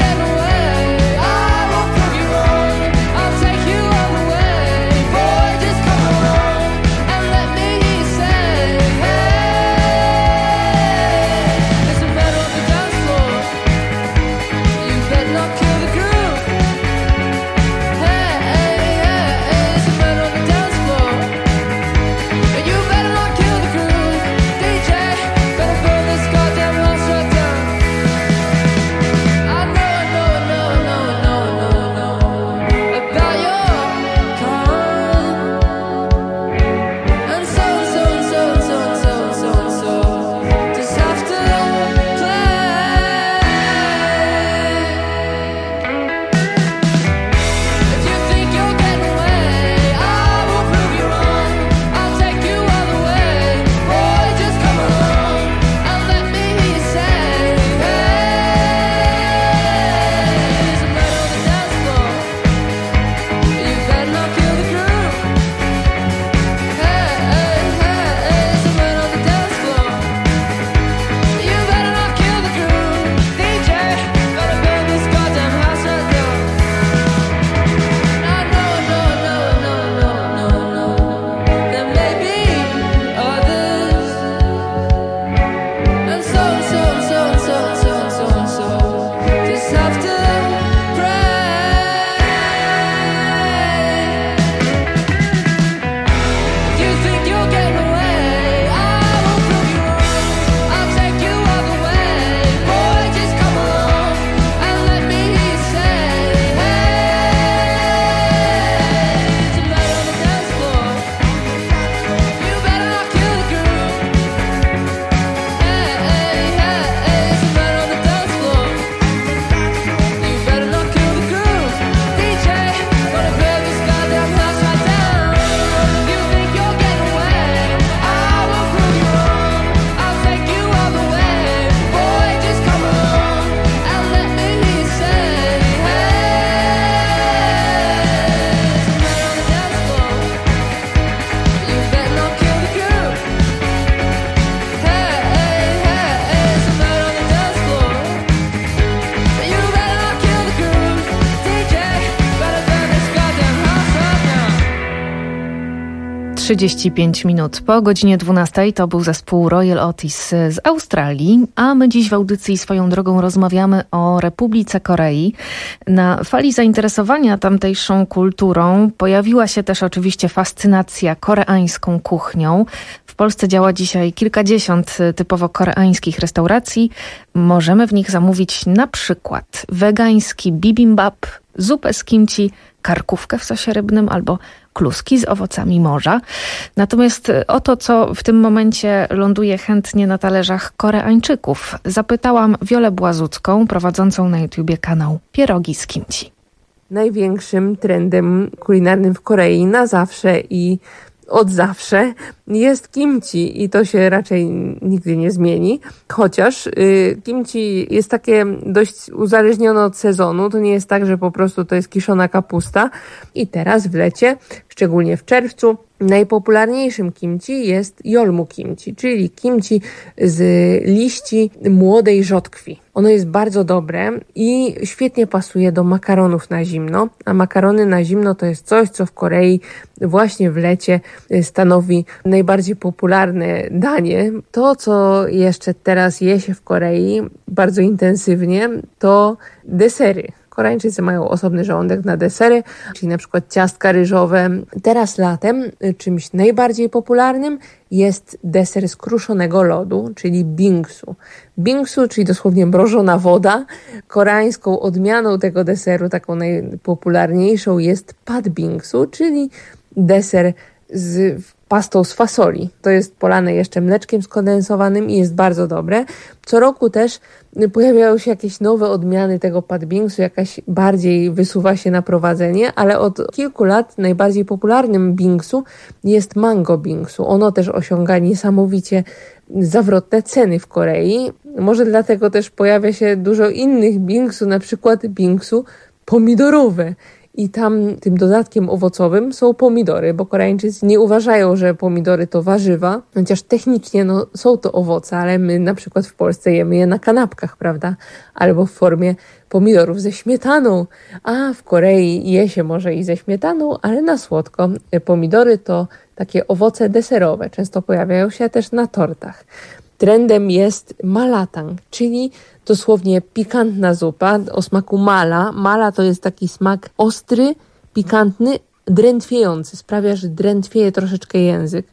trzydzieści pięć minut po godzinie dwunastej. To był zespół Royal Otis z Australii, a my dziś w audycji swoją drogą rozmawiamy o Republice Korei. Na fali zainteresowania tamtejszą kulturą pojawiła się też oczywiście fascynacja koreańską kuchnią. W Polsce działa dzisiaj kilkadziesiąt typowo koreańskich restauracji. Możemy w nich zamówić na przykład wegański bibimbap, zupę z kimchi, karkówkę w sosie rybnym albo kluski z owocami morza. Natomiast o to, co w tym momencie ląduje chętnie na talerzach Koreańczyków, zapytałam Wiolę Błazucką, prowadzącą na YouTubie kanał Pierogi z Kimchi. Największym trendem kulinarnym w Korei na zawsze i od zawsze jest kimchi i to się raczej nigdy nie zmieni. Chociaż y, kimchi jest takie dość uzależnione od sezonu. To nie jest tak, że po prostu to jest kiszona kapusta. I teraz w lecie, szczególnie w czerwcu, najpopularniejszym kimchi jest yolmu kimchi, czyli kimchi z liści młodej rzodkwi. Ono jest bardzo dobre i świetnie pasuje do makaronów na zimno, a makarony na zimno to jest coś, co w Korei właśnie w lecie stanowi najbardziej popularne danie. To, co jeszcze teraz je się w Korei bardzo intensywnie, to desery. Koreańczycy mają osobny żołądek na desery, czyli na przykład ciastka ryżowe. Teraz latem czymś najbardziej popularnym jest deser z kruszonego lodu, czyli bingsu. Bingsu, czyli dosłownie mrożona woda. Koreańską odmianą tego deseru, taką najpopularniejszą, jest pad bingsu, czyli deser z pastą z fasoli. To jest polane jeszcze mleczkiem skondensowanym i jest bardzo dobre. Co roku też pojawiają się jakieś nowe odmiany tego pad bingsu, jakaś bardziej wysuwa się na prowadzenie, ale od kilku lat najbardziej popularnym bingsu jest mango bingsu. Ono też osiąga niesamowicie zawrotne ceny w Korei. Może dlatego też pojawia się dużo innych bingsu, na przykład bingsu pomidorowe. I tam tym dodatkiem owocowym są pomidory, bo Koreańczycy nie uważają, że pomidory to warzywa, chociaż technicznie no, są to owoce, ale my na przykład w Polsce jemy je na kanapkach, prawda? Albo w formie pomidorów ze śmietaną, a w Korei je się może i ze śmietaną, ale na słodko. Pomidory to takie owoce deserowe, często pojawiają się też na tortach. Trendem jest malatang, czyli dosłownie pikantna zupa o smaku mala. Mala to jest taki smak ostry, pikantny, drętwiejący. Sprawia, że drętwieje troszeczkę język.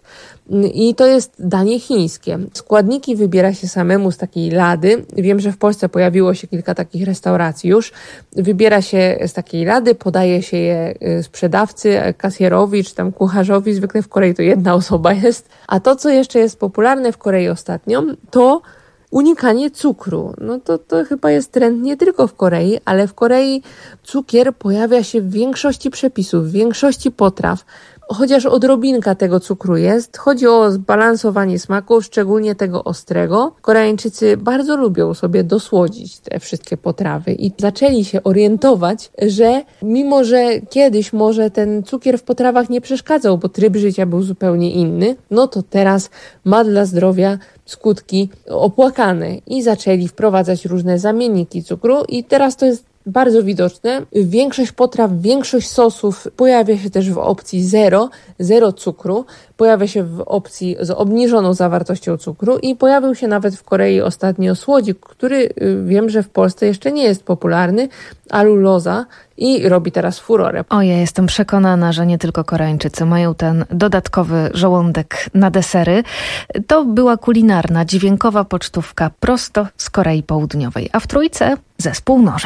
I to jest danie chińskie. Składniki wybiera się samemu z takiej lady. Wiem, że w Polsce pojawiło się kilka takich restauracji już. Wybiera się z takiej lady, podaje się je sprzedawcy, kasjerowi czy tam kucharzowi. Zwykle w Korei to jedna osoba jest. A to, co jeszcze jest popularne w Korei ostatnio, to unikanie cukru. No to, to chyba jest trend nie tylko w Korei, ale w Korei cukier pojawia się w większości przepisów, w większości potraw. Chociaż odrobinka tego cukru jest, chodzi o zbalansowanie smaków, szczególnie tego ostrego. Koreańczycy bardzo lubią sobie dosłodzić te wszystkie potrawy i zaczęli się orientować, że mimo, że kiedyś może ten cukier w potrawach nie przeszkadzał, bo tryb życia był zupełnie inny, no to teraz ma dla zdrowia skutki opłakane i zaczęli wprowadzać różne zamienniki cukru i teraz to jest bardzo widoczne. Większość potraw, większość sosów pojawia się też w opcji zero, zero cukru. Pojawia się w opcji z obniżoną zawartością cukru i pojawił się nawet w Korei ostatnio słodzik, który wiem, że w Polsce jeszcze nie jest popularny, aluloza, i robi teraz furorę. O, ja jestem przekonana, że nie tylko Koreańczycy mają ten dodatkowy żołądek na desery. To była kulinarna, dźwiękowa pocztówka prosto z Korei Południowej, a w Trójce zespół Norze.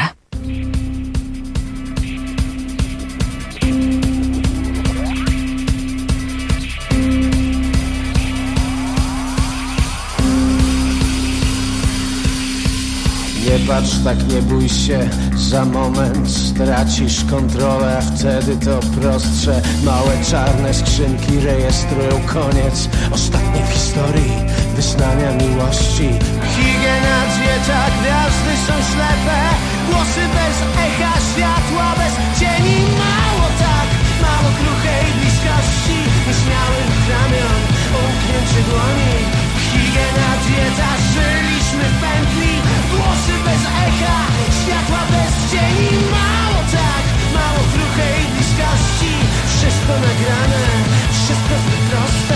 Nie patrz tak, nie bój się, za moment stracisz kontrolę, a wtedy to prostsze. Małe czarne skrzynki rejestrują koniec ostatniej w historii wyznania miłości. Higiena, dieta, gwiazdy są ślepe, głosy bez echa, światła bez cieni. Mało tak, mało kruchej bliskości, nieśmiałych ramion, umkniętych dłoni. Higiena, dieta, żyliśmy w pętli, głosy bez echa, światła bez cieni. Mało tak, mało kruchej bliskości, wszystko nagrane, wszystko zbyt proste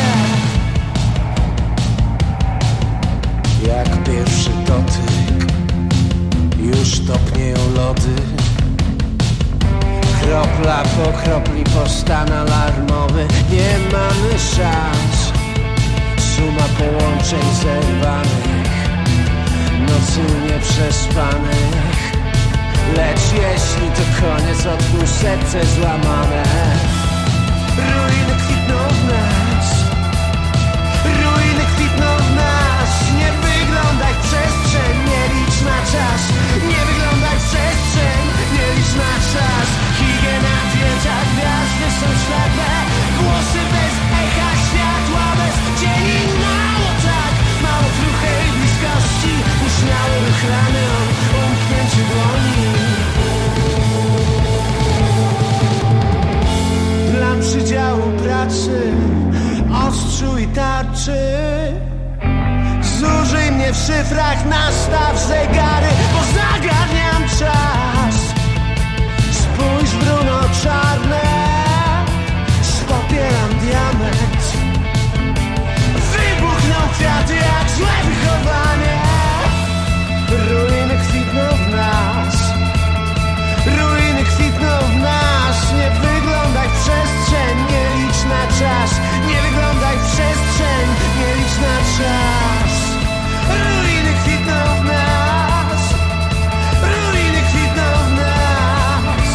jak pierwszy dotyk. Już topnieją lody, kropla po kropli po stan alarmowy. Nie mamy szans, suma połączeń zerwanych, nocy nieprzespanych. Lecz jeśli to koniec, otwórz serce złamane. Ruiny kwitną w nas, ruiny kwitną w nas. Nie wyglądaj w przestrzeń, nie licz na czas. Nie wyglądaj w przestrzeń, nie licz na czas. Higiena, dieta, gwiazdy są ślepe. Głosy bez echa, światła bez cieni. Mało tak, mało kruchej bliskości. Uśmiały wychlany o umknięciu dłoni. Plan przydziału pracy, ostrzu i tarczy. Zużyj mnie w szyfrach, nastaw zegary, bo zagarniam czas. Spójrz w runo czarne, spopieram diament. Wybuchną kwiaty jak złe wychowanie. Ruiny kwitną w nas, ruiny kwitną w nas. Nie wyglądaj w przestrzeń, nie licz na czas. Nie wyglądaj w przestrzeń, nie licz na czas. Ruiny kwitną w nas, ruiny kwitną w nas.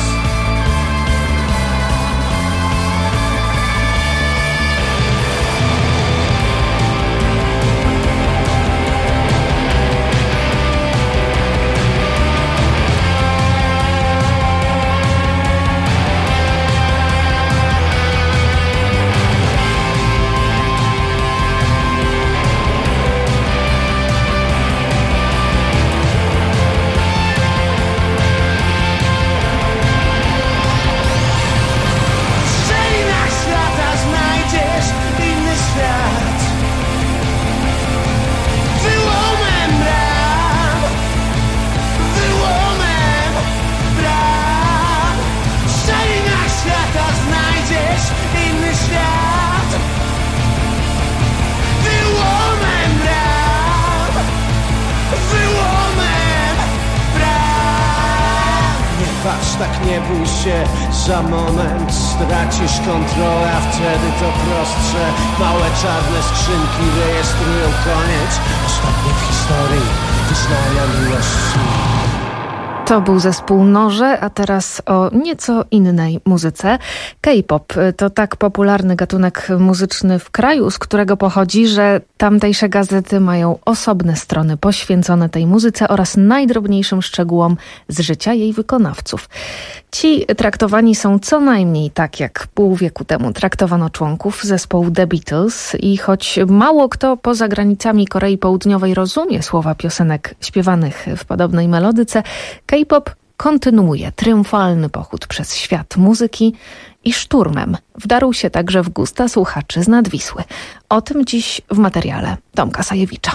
Patrz, tak nie bój się, za moment stracisz kontrolę, a wtedy to prostsze. Małe czarne skrzynki rejestrują koniec. Ostatnie w historii wyznania miłości. To był zespół Noże, a teraz o nieco innej muzyce. K-pop to tak popularny gatunek muzyczny w kraju, z którego pochodzi, że tamtejsze gazety mają osobne strony poświęcone tej muzyce oraz najdrobniejszym szczegółom z życia jej wykonawców. Ci traktowani są co najmniej tak, jak pół wieku temu traktowano członków zespołu The Beatles i choć mało kto poza granicami Korei Południowej rozumie słowa piosenek śpiewanych w podobnej melodyce, K-pop kontynuuje triumfalny pochód przez świat muzyki i szturmem wdarł się także w gusta słuchaczy z Nadwisły. O tym dziś w materiale Tomka Sajewicza.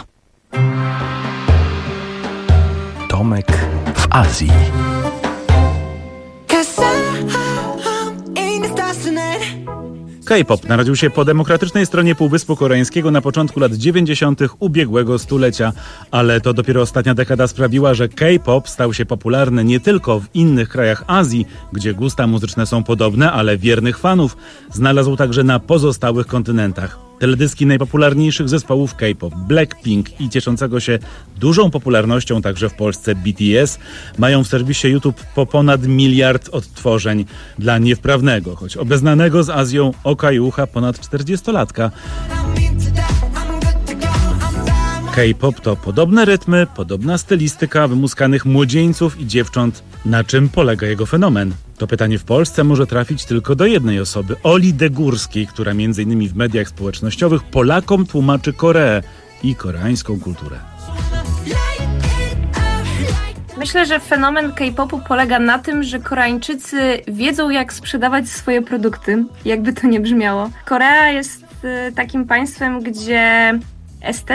Tomek w Azji. K-pop narodził się po demokratycznej stronie Półwyspu Koreańskiego na początku lat dziewięćdziesiątych ubiegłego stulecia, ale to dopiero ostatnia dekada sprawiła, że K-pop stał się popularny nie tylko w innych krajach Azji, gdzie gusta muzyczne są podobne, ale wiernych fanów znalazł także na pozostałych kontynentach. Teledyski najpopularniejszych zespołów K-pop, Blackpink i cieszącego się dużą popularnością także w Polsce B T S mają w serwisie YouTube po ponad miliard odtworzeń. Dla niewprawnego, choć obeznanego z Azją oka i ucha ponad czterdziestolatka. K-pop to podobne rytmy, podobna stylistyka wymuskanych młodzieńców i dziewcząt. Na czym polega jego fenomen? To pytanie w Polsce może trafić tylko do jednej osoby, Oli Degórskiej, która między innymi w mediach społecznościowych Polakom tłumaczy Koreę i koreańską kulturę. Myślę, że fenomen K-popu polega na tym, że Koreańczycy wiedzą, jak sprzedawać swoje produkty, jakby to nie brzmiało. Korea jest takim państwem, gdzie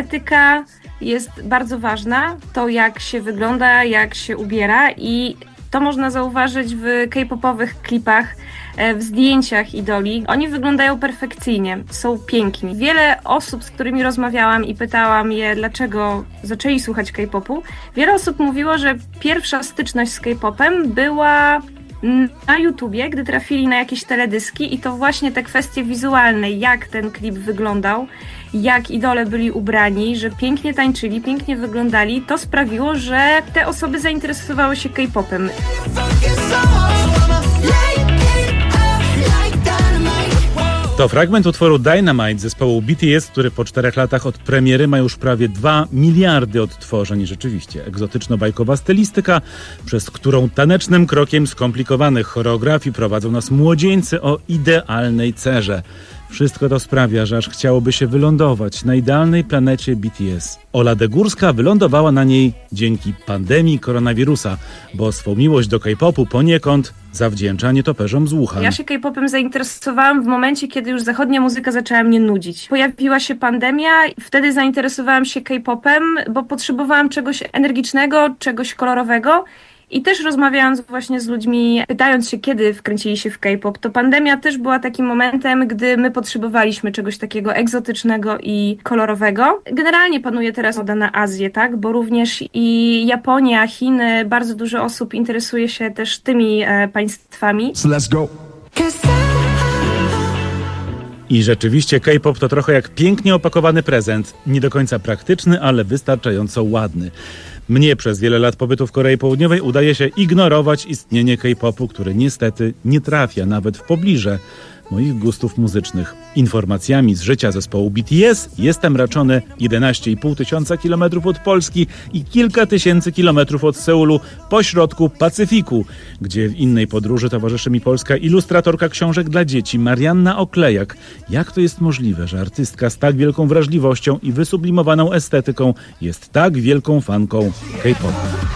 estetyka jest bardzo ważna, to jak się wygląda, jak się ubiera i To można zauważyć w K-popowych klipach, w zdjęciach idoli. Oni wyglądają perfekcyjnie, są piękni. Wiele osób, z którymi rozmawiałam i pytałam je, dlaczego zaczęli słuchać K-popu, wiele osób mówiło, że pierwsza styczność z K-popem była na YouTubie, gdy trafili na jakieś teledyski i to właśnie te kwestie wizualne, jak ten klip wyglądał, jak idole byli ubrani, że pięknie tańczyli, pięknie wyglądali, to sprawiło, że te osoby zainteresowały się K-popem. To fragment utworu Dynamite zespołu B T S, który po czterech latach od premiery ma już prawie dwa miliardy odtworzeń. Rzeczywiście egzotyczno-bajkowa stylistyka, przez którą tanecznym krokiem skomplikowanych choreografii prowadzą nas młodzieńcy o idealnej cerze. Wszystko to sprawia, że aż chciałoby się wylądować na idealnej planecie B T S. Ola Degórska wylądowała na niej dzięki pandemii koronawirusa, bo swą miłość do K-popu poniekąd zawdzięcza nietoperzom z Wuhan. Ja się K-popem zainteresowałam w momencie, kiedy już zachodnia muzyka zaczęła mnie nudzić. Pojawiła się pandemia i wtedy zainteresowałam się K-popem, bo potrzebowałam czegoś energicznego, czegoś kolorowego. I też rozmawiając właśnie z ludźmi, pytając się, kiedy wkręcili się w K-pop, to pandemia też była takim momentem, gdy my potrzebowaliśmy czegoś takiego egzotycznego i kolorowego. Generalnie panuje teraz moda na Azję, tak? Bo również i Japonia, Chiny, bardzo dużo osób interesuje się też tymi e, państwami. So let's go. I rzeczywiście K-pop to trochę jak pięknie opakowany prezent. Nie do końca praktyczny, ale wystarczająco ładny. Mnie przez wiele lat pobytu w Korei Południowej udaje się ignorować istnienie K-popu, który niestety nie trafia nawet w pobliże moich gustów muzycznych. Informacjami z życia zespołu B T S jestem raczony jedenaście i pół tysiąca kilometrów od Polski i kilka tysięcy kilometrów od Seulu, pośrodku Pacyfiku, gdzie w innej podróży towarzyszy mi polska ilustratorka książek dla dzieci Marianna Oklejak. Jak to jest możliwe, że artystka z tak wielką wrażliwością i wysublimowaną estetyką jest tak wielką fanką K-popu?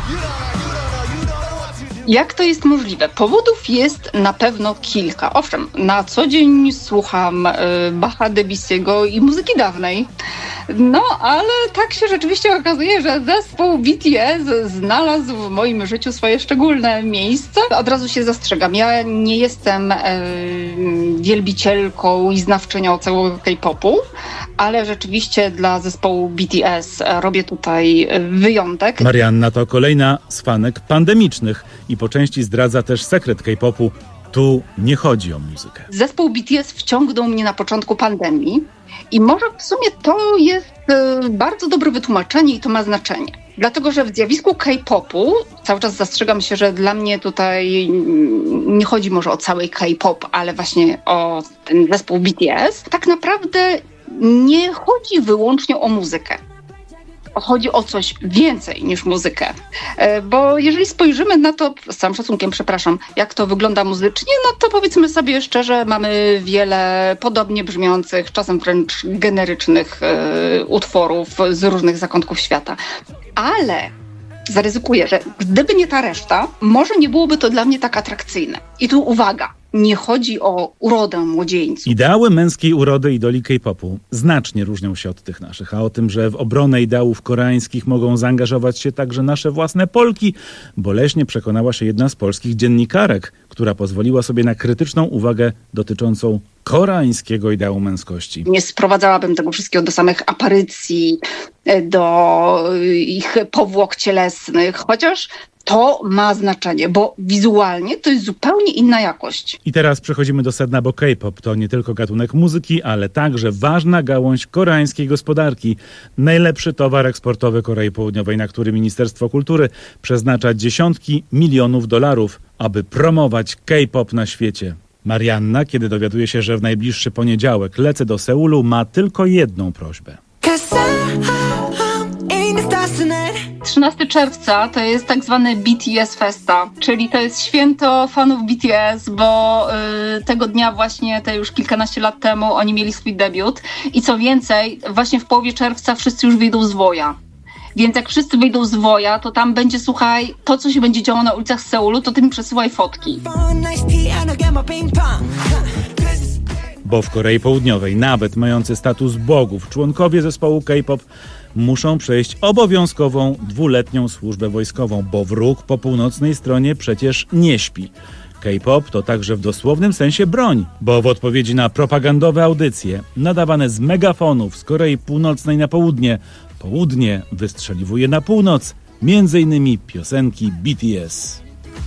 Jak to jest możliwe? Powodów jest na pewno kilka. Owszem, na co dzień słucham y, Bacha, Debussy'ego i muzyki dawnej. No, ale tak się rzeczywiście okazuje, że zespół B T S znalazł w moim życiu swoje szczególne miejsce. Od razu się zastrzegam. Ja nie jestem y, wielbicielką i znawczynią całego K-popu, ale rzeczywiście dla zespołu B T S robię tutaj wyjątek. Marianna to kolejna z fanek pandemicznych i po części zdradza też sekret K-popu. Tu nie chodzi o muzykę. Zespół B T S wciągnął mnie na początku pandemii i może w sumie to jest bardzo dobre wytłumaczenie i to ma znaczenie. Dlatego, że w zjawisku K-popu, cały czas zastrzegam się, że dla mnie tutaj nie chodzi może o cały K-pop, ale właśnie o ten zespół B T S, tak naprawdę nie chodzi wyłącznie o muzykę. Chodzi o coś więcej niż muzykę. Bo jeżeli spojrzymy na to, z całym szacunkiem, przepraszam, jak to wygląda muzycznie, no to powiedzmy sobie szczerze, mamy wiele podobnie brzmiących, czasem wręcz generycznych e, utworów z różnych zakątków świata. Ale zaryzykuję, że gdyby nie ta reszta, może nie byłoby to dla mnie tak atrakcyjne. I tu uwaga, nie chodzi o urodę młodzieńców. Ideały męskiej urody idoli K-popu znacznie różnią się od tych naszych, a o tym, że w obronę ideałów koreańskich mogą zaangażować się także nasze własne Polki, boleśnie przekonała się jedna z polskich dziennikarek, która pozwoliła sobie na krytyczną uwagę dotyczącą koreańskiego ideału męskości. Nie sprowadzałabym tego wszystkiego do samych aparycji, do ich powłok cielesnych, chociaż to ma znaczenie, bo wizualnie to jest zupełnie inna jakość. I teraz przechodzimy do sedna, bo K-pop to nie tylko gatunek muzyki, ale także ważna gałąź koreańskiej gospodarki. Najlepszy towar eksportowy Korei Południowej, na który Ministerstwo Kultury przeznacza dziesiątki milionów dolarów, aby promować K-pop na świecie. Marianna, kiedy dowiaduje się, że w najbliższy poniedziałek lecę do Seulu, ma tylko jedną prośbę. trzynastego czerwca to jest tak zwany B T S Festa, czyli to jest święto fanów B T S, bo y, tego dnia właśnie, te już kilkanaście lat temu, oni mieli swój debiut i co więcej, właśnie w połowie czerwca wszyscy już wyjdą z woja. Więc jak wszyscy wyjdą z woja, to tam będzie, słuchaj, to co się będzie działo na ulicach Seulu, to ty mi przesyłaj fotki. Bo w Korei Południowej nawet mający status bogów członkowie zespołu K-pop muszą przejść obowiązkową dwuletnią służbę wojskową, bo wróg po północnej stronie przecież nie śpi. K-pop to także w dosłownym sensie broń, bo w odpowiedzi na propagandowe audycje nadawane z megafonów z Korei Północnej na południe, południe wystrzeliwuje na północ, między innymi piosenki B T S.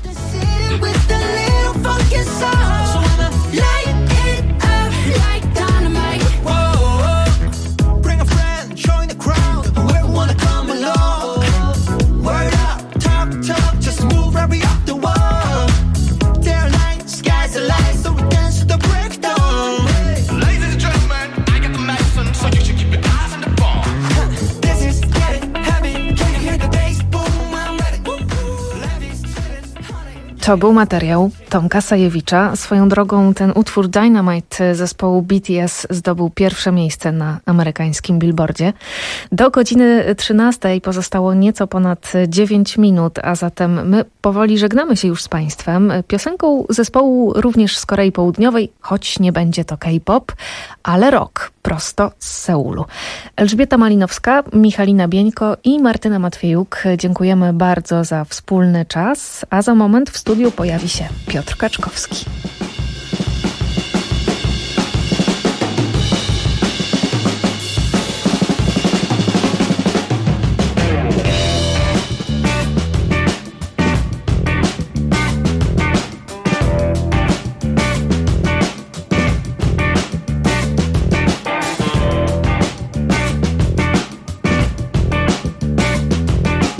To był materiał Tomka Sajewicza. Swoją drogą ten utwór Dynamite zespołu B T S zdobył pierwsze miejsce na amerykańskim Billboardzie. Do godziny trzynastej pozostało nieco ponad dziewięć minut, a zatem my powoli żegnamy się już z Państwem. Piosenką zespołu również z Korei Południowej, choć nie będzie to K-pop, ale rock, prosto z Seulu. Elżbieta Malinowska, Michalina Bieńko i Martyna Matwiejuk. Dziękujemy bardzo za wspólny czas, a za moment w studiu pojawi się Piotr Kaczkowski.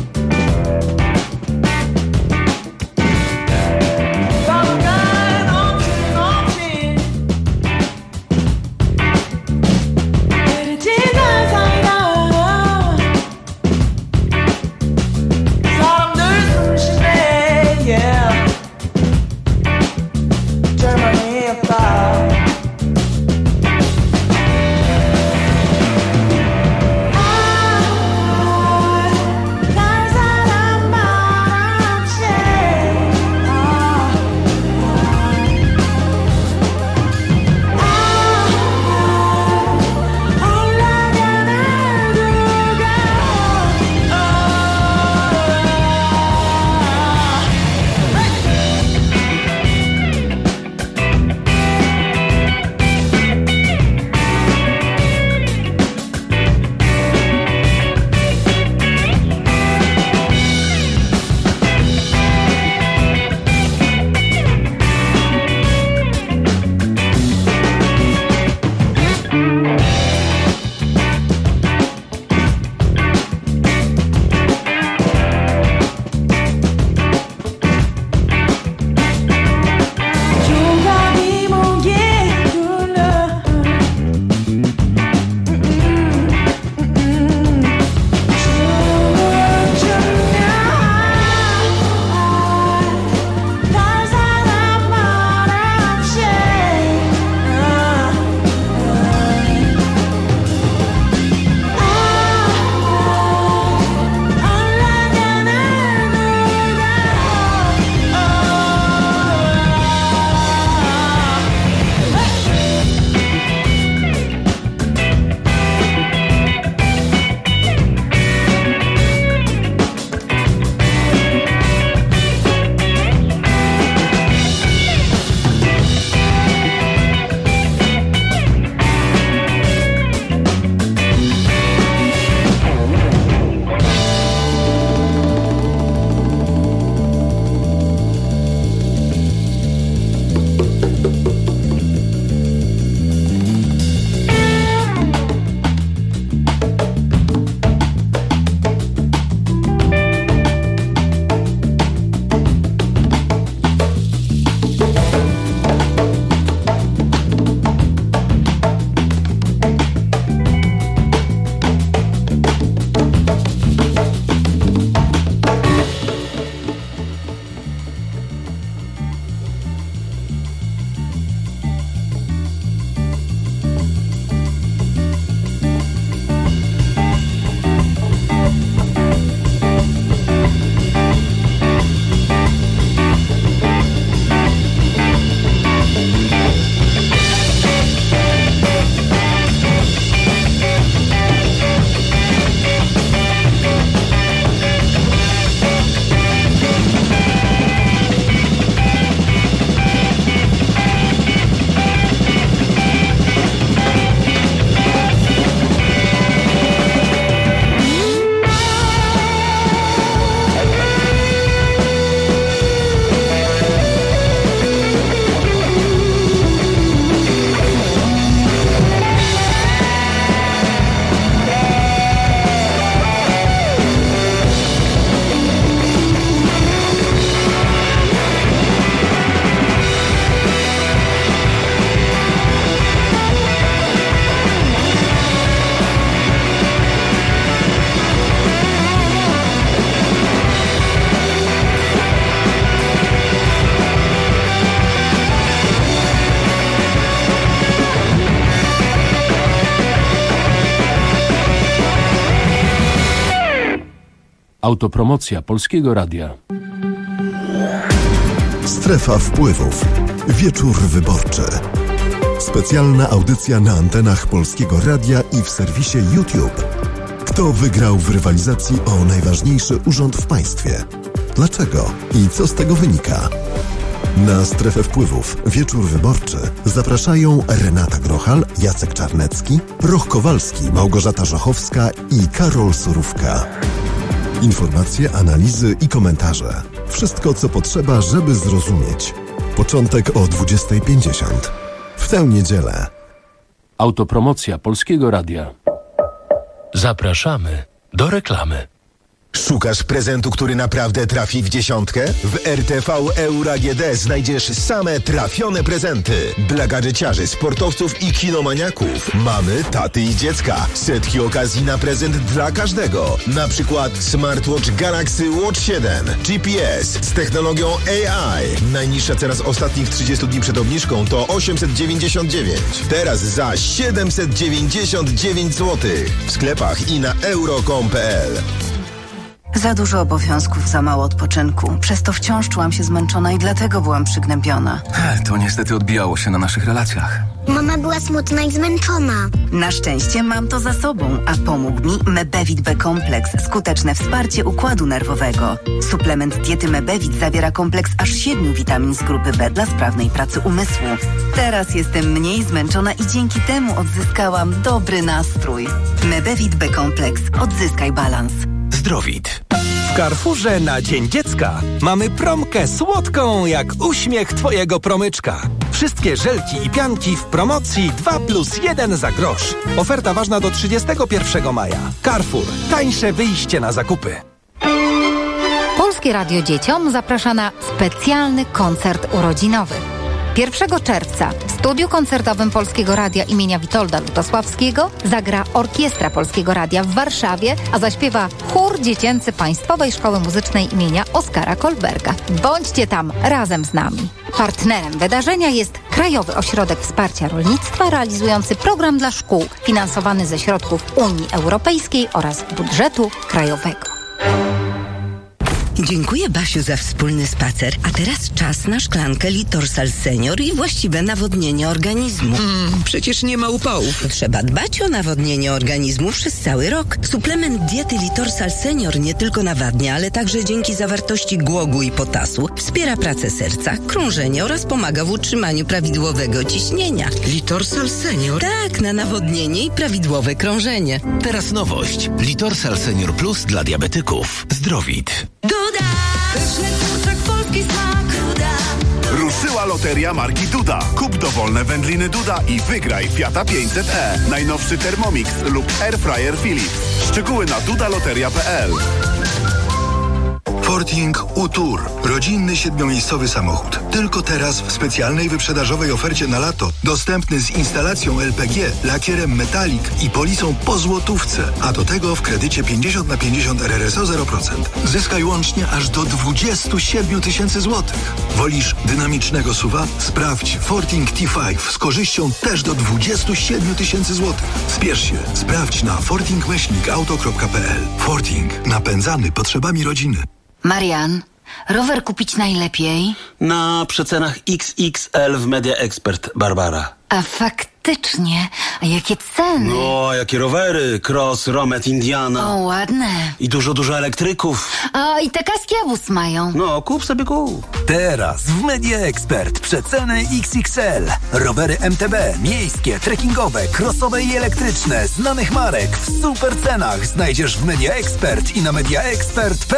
Some guy on Autopromocja Polskiego Radia. Strefa wpływów. Wieczór wyborczy. Specjalna audycja na antenach Polskiego Radia i w serwisie YouTube. Kto wygrał w rywalizacji o najważniejszy urząd w państwie? Dlaczego? I co z tego wynika? Na Strefę Wpływów Wieczór Wyborczy zapraszają Renata Grochal, Jacek Czarnecki, Roch Kowalski, Małgorzata Żochowska i Karol Surówka. Informacje, analizy i komentarze. Wszystko, co potrzeba, żeby zrozumieć. Początek o dwudziestej pięćdziesiąt. W tę niedzielę. Autopromocja Polskiego Radia. Zapraszamy do reklamy. Szukasz prezentu, który naprawdę trafi w dziesiątkę? W R T V Euro A G D znajdziesz same trafione prezenty. Dla gadżeciarzy, sportowców i kinomaniaków. Mamy, taty i dziecka. Setki okazji na prezent dla każdego. Na przykład smartwatch Galaxy Watch siedem, G P S z technologią A I. Najniższa cena z ostatnich trzydziestu dni przed obniżką to osiemset dziewięćdziesiąt dziewięć. Teraz za siedemset dziewięćdziesiąt dziewięć złotych. W sklepach i na euro kropka com kropka p l. Za dużo obowiązków, za mało odpoczynku. Przez to wciąż czułam się zmęczona i dlatego byłam przygnębiona. To niestety odbijało się na naszych relacjach. Mama była smutna i zmęczona. Na szczęście mam to za sobą, a pomógł mi Mebevit B kompleks. Skuteczne wsparcie układu nerwowego. Suplement diety Mebevit zawiera kompleks aż siedmiu witamin z grupy B dla sprawnej pracy umysłu. Teraz jestem mniej zmęczona i dzięki temu odzyskałam dobry nastrój. Mebevit B kompleks. Odzyskaj balans. Zdrowit. W Carrefourze na Dzień Dziecka mamy promkę słodką jak uśmiech twojego promyczka. Wszystkie żelki i pianki w promocji dwa plus jeden za grosz. Oferta ważna do trzydziestego pierwszego maja. Carrefour. Tańsze wyjście na zakupy. Polskie Radio Dzieciom zaprasza na specjalny koncert urodzinowy. pierwszego czerwca w studiu koncertowym Polskiego Radia imienia Witolda Lutosławskiego zagra Orkiestra Polskiego Radia w Warszawie, a zaśpiewa chór dziecięcy Państwowej Szkoły Muzycznej imienia Oskara Kolberga. Bądźcie tam razem z nami. Partnerem wydarzenia jest Krajowy Ośrodek Wsparcia Rolnictwa realizujący program dla szkół finansowany ze środków Unii Europejskiej oraz budżetu krajowego. Dziękuję, Basiu, za wspólny spacer. A teraz czas na szklankę Litorsal Senior i właściwe nawodnienie organizmu. Mm, przecież nie ma upałów. Trzeba dbać o nawodnienie organizmu przez cały rok. Suplement diety Litorsal Senior nie tylko nawadnia, ale także dzięki zawartości głogu i potasu wspiera pracę serca, krążenie oraz pomaga w utrzymaniu prawidłowego ciśnienia. Litorsal Senior? Tak, na nawodnienie i prawidłowe krążenie. Teraz nowość. Litorsal Senior Plus dla diabetyków. Zdrowit. Duda! Pyszny kurczak, polski smak. Duda! Ruszyła loteria marki Duda. Kup dowolne wędliny Duda i wygraj Fiata pięćset e. Najnowszy Thermomix lub Airfryer Philips. Szczegóły na dudaloteria kropka p l. Forting U-Tour. Rodzinny siedmiomiejscowy samochód. Tylko teraz w specjalnej wyprzedażowej ofercie na lato. Dostępny z instalacją L P G, lakierem metalik i polisą po złotówce. A do tego w kredycie pięćdziesiąt na pięćdziesiąt R R S O zero procent. Zyskaj łącznie aż do dwadzieścia siedem tysięcy złotych. Wolisz dynamicznego suwa? Sprawdź Forting T pięć z korzyścią też do dwadzieścia siedem tysięcy złotych. Spiesz się. Sprawdź na forting myślnik auto kropka p l. Forting. Napędzany potrzebami rodziny. Marian, rower kupić najlepiej? Na przecenach X X L w Media Expert, Barbara. A faktycznie, a jakie ceny? No, jakie rowery, Cross, Romet, Indiana. O, ładne. I dużo, dużo elektryków. A i te kaski Abus mają. No, kup sobie kup. Teraz w Media Expert przeceny X X L. Rowery M T B, miejskie, trekkingowe, crossowe i elektryczne, znanych marek w super cenach znajdziesz w Media Expert i na mediaexpert kropka p l.